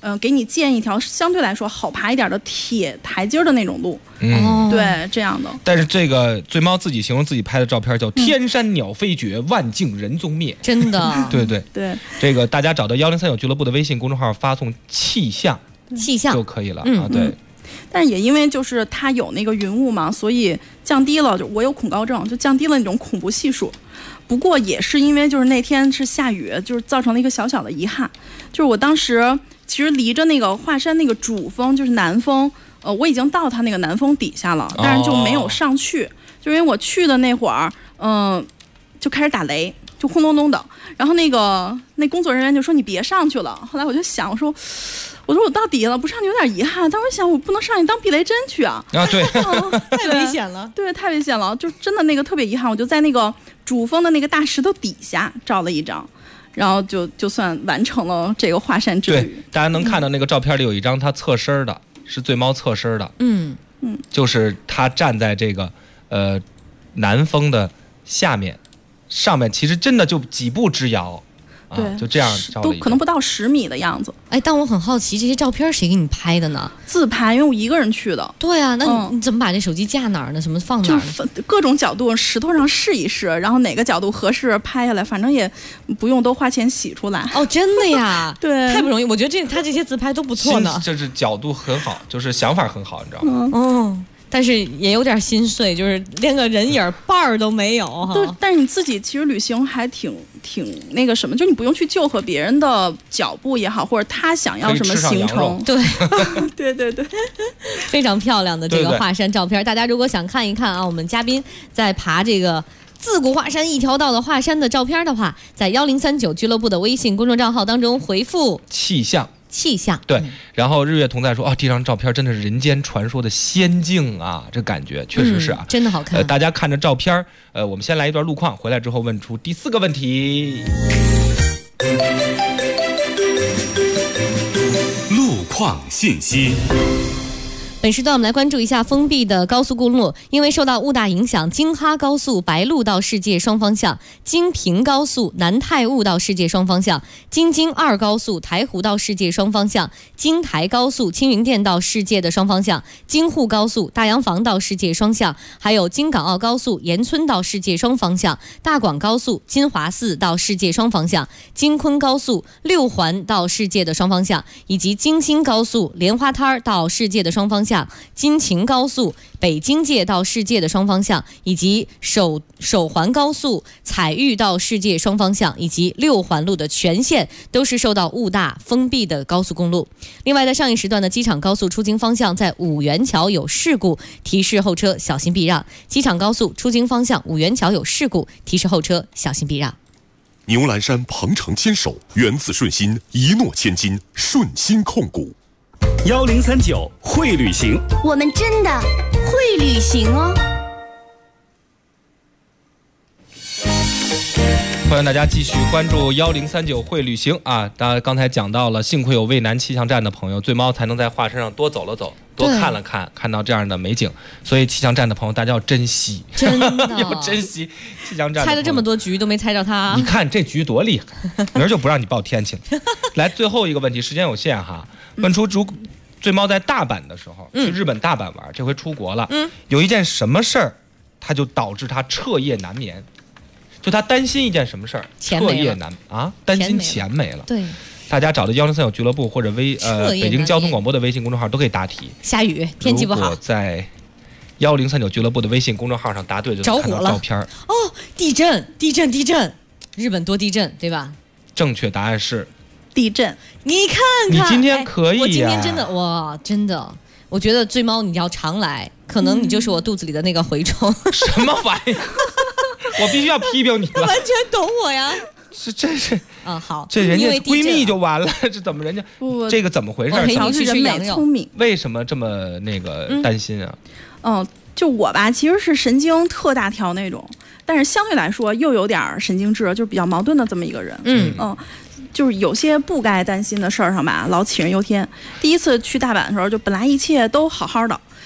[SPEAKER 10] 给你建一条相对来说好爬一点的铁台阶的那种路。对，这样的。
[SPEAKER 7] 但是这个醉猫自己形容自己拍的照片叫天山鸟飞绝，万径人踪灭，
[SPEAKER 5] 真的。
[SPEAKER 7] 对对
[SPEAKER 10] 对，
[SPEAKER 7] 这个大家找到1039俱乐部的微信公众号，发送气象就可以了啊。对。
[SPEAKER 10] 但是也因为就是它有那个云雾嘛，所以降低了，就我有恐高症，就降低了那种恐怖系数。不过也是因为就是那天是下雨，就是造成了一个小小的遗憾，就是我当时其实离着那个华山那个主峰就是南峰，我已经到它那个南峰底下了，但是就没有上去，就因为我去的那会儿，就开始打雷，就轰隆隆的，然后那工作人员就说你别上去了。后来我就想，我说我到底了，不上去有点遗憾，但我想我不能上去当避雷针去啊！
[SPEAKER 7] 对，
[SPEAKER 5] 太危险了，
[SPEAKER 10] 对，太危险了，就真的那个特别遗憾，我就在那个主峰的那个大石头底下照了一张，然后就算完成了这个华山之旅。
[SPEAKER 7] 对，大家能看到那个照片里有一张他侧身的，是醉猫侧身的，就是他站在这个南峰的下面，上面其实真的就几步之遥。
[SPEAKER 10] 对，
[SPEAKER 7] 就这样照了
[SPEAKER 10] 都可能不到10米的样子。
[SPEAKER 5] 哎，但我很好奇，这些照片谁给你拍的呢？
[SPEAKER 10] 自拍，因为我一个人去的。
[SPEAKER 5] 对啊，那你怎么把这手机架哪儿呢？什么放哪儿呢？
[SPEAKER 10] 就各种角度，石头上试一试，然后哪个角度合适拍下来，反正也不用多花钱洗出来。
[SPEAKER 5] 哦，真的呀？
[SPEAKER 10] 对，
[SPEAKER 5] 太不容易。我觉得他这些自拍都不错呢。
[SPEAKER 7] 就是角度很好，就是想法很好，你知道
[SPEAKER 5] 吗？但是也有点心碎，就是连个人影伴儿都没有哈。
[SPEAKER 10] 对，但是你自己其实旅行还挺那个什么，就你不用去就和别人的脚步也好，或者他想要什么行程。
[SPEAKER 5] 对，
[SPEAKER 10] 对，
[SPEAKER 5] 非常漂亮的这个华山照片，大家如果想看一看啊，我们嘉宾在爬这个自古华山一条道的华山的照片的话，在1039俱乐部的微信公众账号当中回复
[SPEAKER 7] 气象。
[SPEAKER 5] 对，
[SPEAKER 7] 然后日月同在说这张照片真的是人间传说的仙境啊，这感觉确实是啊，
[SPEAKER 5] 真的好看。
[SPEAKER 7] 大家看着照片，我们先来一段路况，回来之后问出第4个问题。
[SPEAKER 2] 路况信息。
[SPEAKER 5] 本时段我们来关注一下封闭的高速公路，因为受到雾大影响，京哈高速白鹿到世界双方向，京平高速南太雾到世界双方向，京津2高速台湖到世界双方向，京台高速青云店到世界的双方向，京沪高速大洋房到世界双向，还有京港澳高速岩村到世界双方向，大广高速金华寺到世界双方向，京昆高速6环到世界的双方向，以及京新高速莲花滩到世界的双方向，京秦高速北京界到世界的双方向，以及首环高速彩玉到世界双方向，以及6环路的全线都是受到雾大封闭的高速公路。另外，在上一时段的机场高速出京方向在五元桥有事故，提示后车小心避让。机场高速出京方向五元桥有事故，提示后车小心避让。
[SPEAKER 2] 牛栏山鹏程坚守，源自顺心，一诺千金，顺心控股。
[SPEAKER 13] 1039会旅行，
[SPEAKER 16] 我们真的会旅行哦。
[SPEAKER 7] 欢迎大家继续关注1039会旅行啊！大家刚才讲到了，幸亏有渭南气象站的朋友，醉猫才能在华山上多走了走，多看了看，看到这样的美景。所以气象站的朋友，大家要珍惜，
[SPEAKER 5] 真的
[SPEAKER 7] 要珍惜气象站。
[SPEAKER 5] 猜了这么多局都没猜着他，
[SPEAKER 7] 你看这局多厉害！明儿就不让你报天气了。来，最后一个问题，时间有限哈，问出醉猫在大阪的时候，去日本大阪玩，这回出国了，有一件什么事儿，他就导致他彻夜难眠。就他担心一件什么事儿，彻夜难啊，担心钱没了。
[SPEAKER 5] 对，
[SPEAKER 7] 大家找到1039俱乐部或者北京交通广播的微信公众号都可以答题。
[SPEAKER 5] 下雨，天气不好。
[SPEAKER 7] 如果在1039俱乐部的微信公众号上答对，就能看到照片。
[SPEAKER 5] 哦，地震，日本多地震，对吧？
[SPEAKER 7] 正确答案是
[SPEAKER 10] 地震。
[SPEAKER 5] 你看看，
[SPEAKER 7] 你今天可以呀！
[SPEAKER 5] 我今天真的哇，真的。我觉得醉猫你要常来，可能你就是我肚子里的那个蛔虫。
[SPEAKER 7] 什么玩意儿？我必须要批评你了。
[SPEAKER 5] 完全懂我呀！
[SPEAKER 7] 是真是
[SPEAKER 5] 好，
[SPEAKER 7] 这人家闺蜜就完了，这怎么人家这个怎么回事？
[SPEAKER 5] 陪你去
[SPEAKER 10] 人美聪明，
[SPEAKER 7] 为什么这么那个担心啊？
[SPEAKER 10] 就我吧，其实是神经特大条那种，但是相对来说又有点神经质，就是比较矛盾的这么一个人。就是有些不该担心的事儿上吧，老杞人忧天。第一次去大阪的时候，就本来一切都好好的，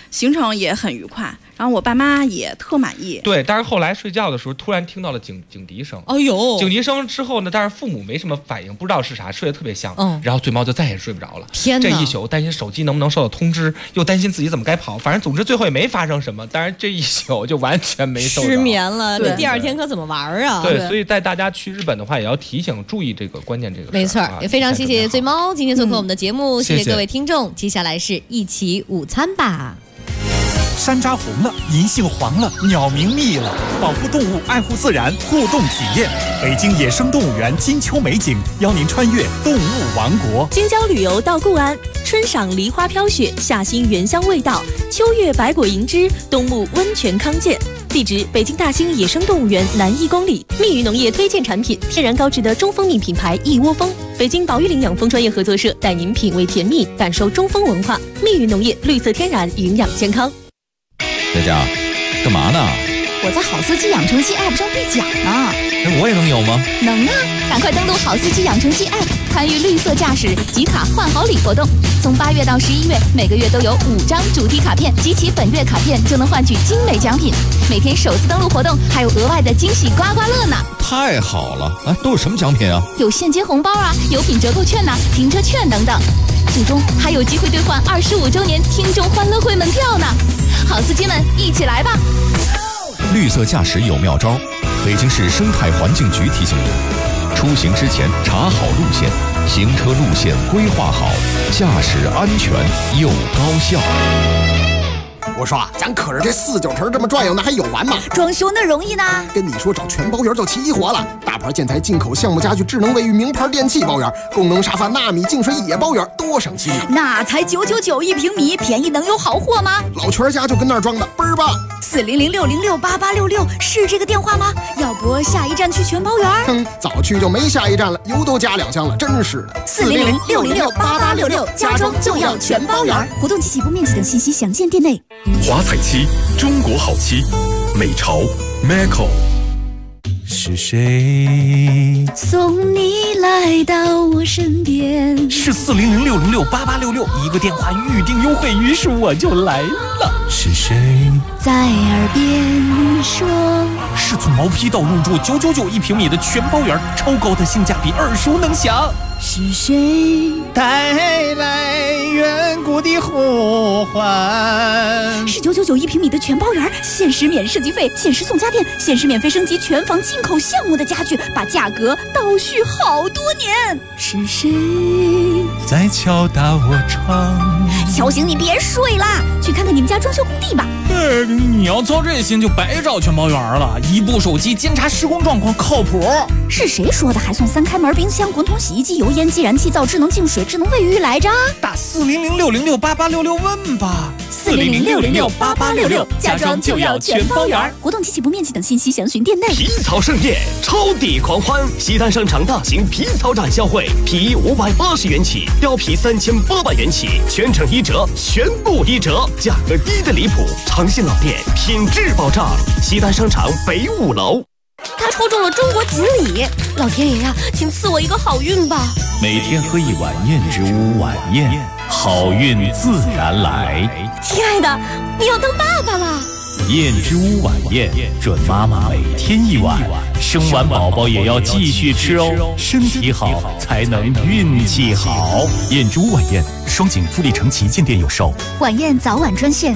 [SPEAKER 10] 行程也很愉快，然后我爸妈也特满意。
[SPEAKER 7] 对，但是后来睡觉的时候突然听到了警笛声。
[SPEAKER 5] 哎呦！
[SPEAKER 7] 警笛声之后呢，但是父母没什么反应，不知道是啥，睡得特别香。然后醉猫就再也睡不着了。
[SPEAKER 5] 天哪！
[SPEAKER 7] 这一宿担心手机能不能收到通知，又担心自己怎么该跑，反正总之最后也没发生什么。但是这一宿就完全没收到。
[SPEAKER 5] 失眠了，这第二天可怎么玩啊？
[SPEAKER 7] 对，所以带大家去日本的话，也要提醒注意这个关键这个事。
[SPEAKER 5] 没错，也非常谢谢醉猫今天做客我们的节目，谢谢各位听众。接下来是一起午餐吧。
[SPEAKER 12] 山楂红了，银杏黄了，鸟鸣密了，保护动物，爱护自然，互动体验。北京野生动物园金秋美景，邀您穿越动物王国。
[SPEAKER 18] 京郊旅游到固安，春赏梨花飘雪，夏欣原香味道，秋月百果银枝，冬沐温泉康健。地址：北京大兴野生动物园南1公里。蜜语农业推荐产品：天然高质的中蜂蜜品牌一窝蜂。北京保育领养蜂专业合作社带您品味甜蜜，感受中蜂文化。蜜语农业，绿色天然，营养健康。
[SPEAKER 19] 佳佳，干嘛呢？
[SPEAKER 20] 我在好司机养成记 App 上兑奖呢。
[SPEAKER 19] 我也能有吗？
[SPEAKER 20] 能啊！赶快登录好司机养成记 App， 参与绿色驾驶集卡换好礼活动。从8月到11月，每个月都有5张主题卡片，集齐本月卡片就能换取精美奖品。每天首次登录活动还有额外的惊喜刮刮乐呢！
[SPEAKER 19] 太好了！都有什么奖品啊？
[SPEAKER 20] 有现金红包啊，油品折扣券呐，停车券等等。最终还有机会兑换25周年听众欢乐会门票呢！好司机们，一起来吧！
[SPEAKER 11] 绿色驾驶有妙招，北京市生态环境局提醒您：出行之前查好路线，行车路线规划好，驾驶安全又高效。
[SPEAKER 15] 我说咱可是这49城这么转悠，那还有完吗？
[SPEAKER 20] 装修那容易呢？
[SPEAKER 15] 跟你说找全包园就齐活了，大牌建材、进口项目家具、智能卫浴、名牌电器包园，功能沙发、纳米净水也包园，多省心啊！
[SPEAKER 20] 那才999一平米，便宜能有好货吗？
[SPEAKER 15] 老全家就跟那儿装的，倍儿棒
[SPEAKER 20] ！400-606-8866是这个电话吗？要不下一站去全包园？
[SPEAKER 15] 早去就没下一站了，油都加2箱了，真是的。
[SPEAKER 20] 400-606-8866，家装就要全包园。活动及起步面积等信息详见店内。
[SPEAKER 2] 华彩漆，中国好漆，美潮 Maco。
[SPEAKER 12] 是谁
[SPEAKER 20] 送你来到我身边？
[SPEAKER 12] 是400-606-8866，一个电话预定优惠，于是我就来了。是谁
[SPEAKER 20] 在耳边说？
[SPEAKER 12] 是从毛坯到入住999一平米的全包园，超高的性价比，耳熟能详。
[SPEAKER 20] 是谁
[SPEAKER 12] 带来远古的呼唤？
[SPEAKER 20] 是999一平米的全包园，限时免设计费，限时送家电，限时免费升级全房进口项目的家具，把价格倒叙好多年。是谁
[SPEAKER 12] 在敲打我窗？
[SPEAKER 20] 小醒你别睡啦，去看看你们家装修工地吧。
[SPEAKER 12] 你要操这心就白找全包园了，一部手机监察施工状况靠谱。
[SPEAKER 20] 是谁说的还送3开门冰箱、滚筒洗衣机、油烟机、燃气灶、智能净水、智能卫浴来着？
[SPEAKER 12] 打400-606-8866问吧。
[SPEAKER 20] 400-606-8866，家装就要全包园。活动及起步面积等信息详询店内。
[SPEAKER 14] 皮草盛宴，超抵狂欢！西单商场大型皮草展销会，皮衣580元起，貂皮3800元起，全程1折，全部1折，价格低得离谱。长信老店，品质保障。西单商场北5楼。
[SPEAKER 18] 他抽中了中国锦鲤，老天爷呀，请赐我一个好运吧！
[SPEAKER 12] 每天喝一碗燕之屋晚宴，好运自然来。
[SPEAKER 18] 亲爱的，你要当爸爸了。
[SPEAKER 12] 燕之屋晚宴，准妈妈每天1碗，生完宝宝也要继续吃哦，身体好才能运气好。燕之屋晚宴，双井富力城旗舰店有售。
[SPEAKER 20] 晚宴早晚专线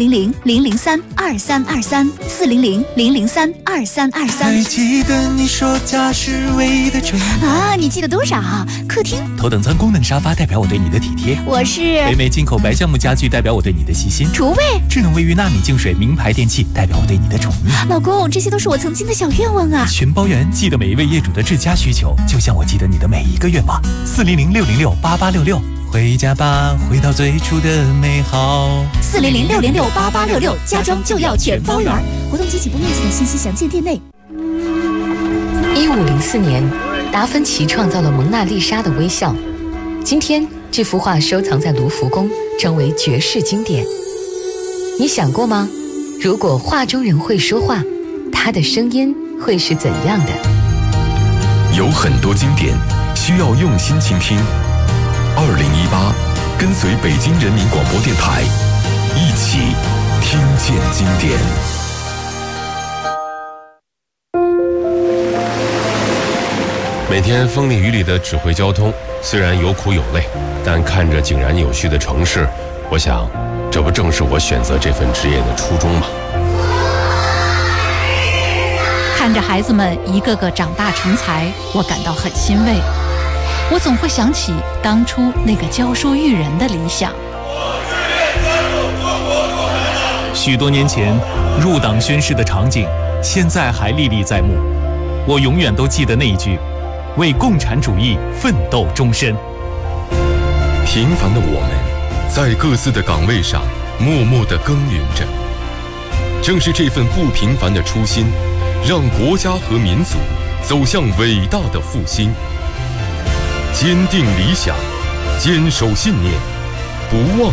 [SPEAKER 20] 400-003-2323，400-003-2323。
[SPEAKER 12] 还记得你说家是唯一的宠
[SPEAKER 20] 啊？你记得多少？客厅
[SPEAKER 12] 头等舱功能沙发代表我对你的体贴，
[SPEAKER 20] 我是
[SPEAKER 12] 北美进口白橡木家具代表我对你的细心，
[SPEAKER 20] 厨卫
[SPEAKER 12] 智能卫浴纳米净水名牌电器代表我对你的宠溺。
[SPEAKER 20] 老公，这些都是我曾经的小愿望啊！
[SPEAKER 12] 全包园记得每一位业主的至佳需求，就像我记得你的每一个愿望。400-606-8866，回家吧，回到最初的美好。
[SPEAKER 20] 400-606-8866，家装就要全包园。活动及起步面积等信息详见店内。
[SPEAKER 4] 1504年，达芬奇创造了蒙娜丽莎的微笑。今天，这幅画收藏在卢浮宫，成为绝世经典。你想过吗？如果画中人会说话，他的声音会是怎样的？
[SPEAKER 2] 有很多经典需要用心倾听。2018，跟随北京人民广播电台， 一起听见经典。
[SPEAKER 21] 每天风里雨里的指挥交通，虽然有苦有累，但看着井然有序的城市，我想，这不正是我选择这份职业的初衷吗？
[SPEAKER 22] 看着孩子们一个个长大成才，我感到很欣慰。我总会想起当初那个教书育人的理想。
[SPEAKER 12] 许多年前入党宣誓的场景，现在还历历在目。我永远都记得那一句：为共产主义奋斗终身。
[SPEAKER 2] 平凡的我们，在各自的岗位上默默地耕耘着。正是这份不平凡的初心，让国家和民族走向伟大的复兴。坚定理想，坚守信念，不忘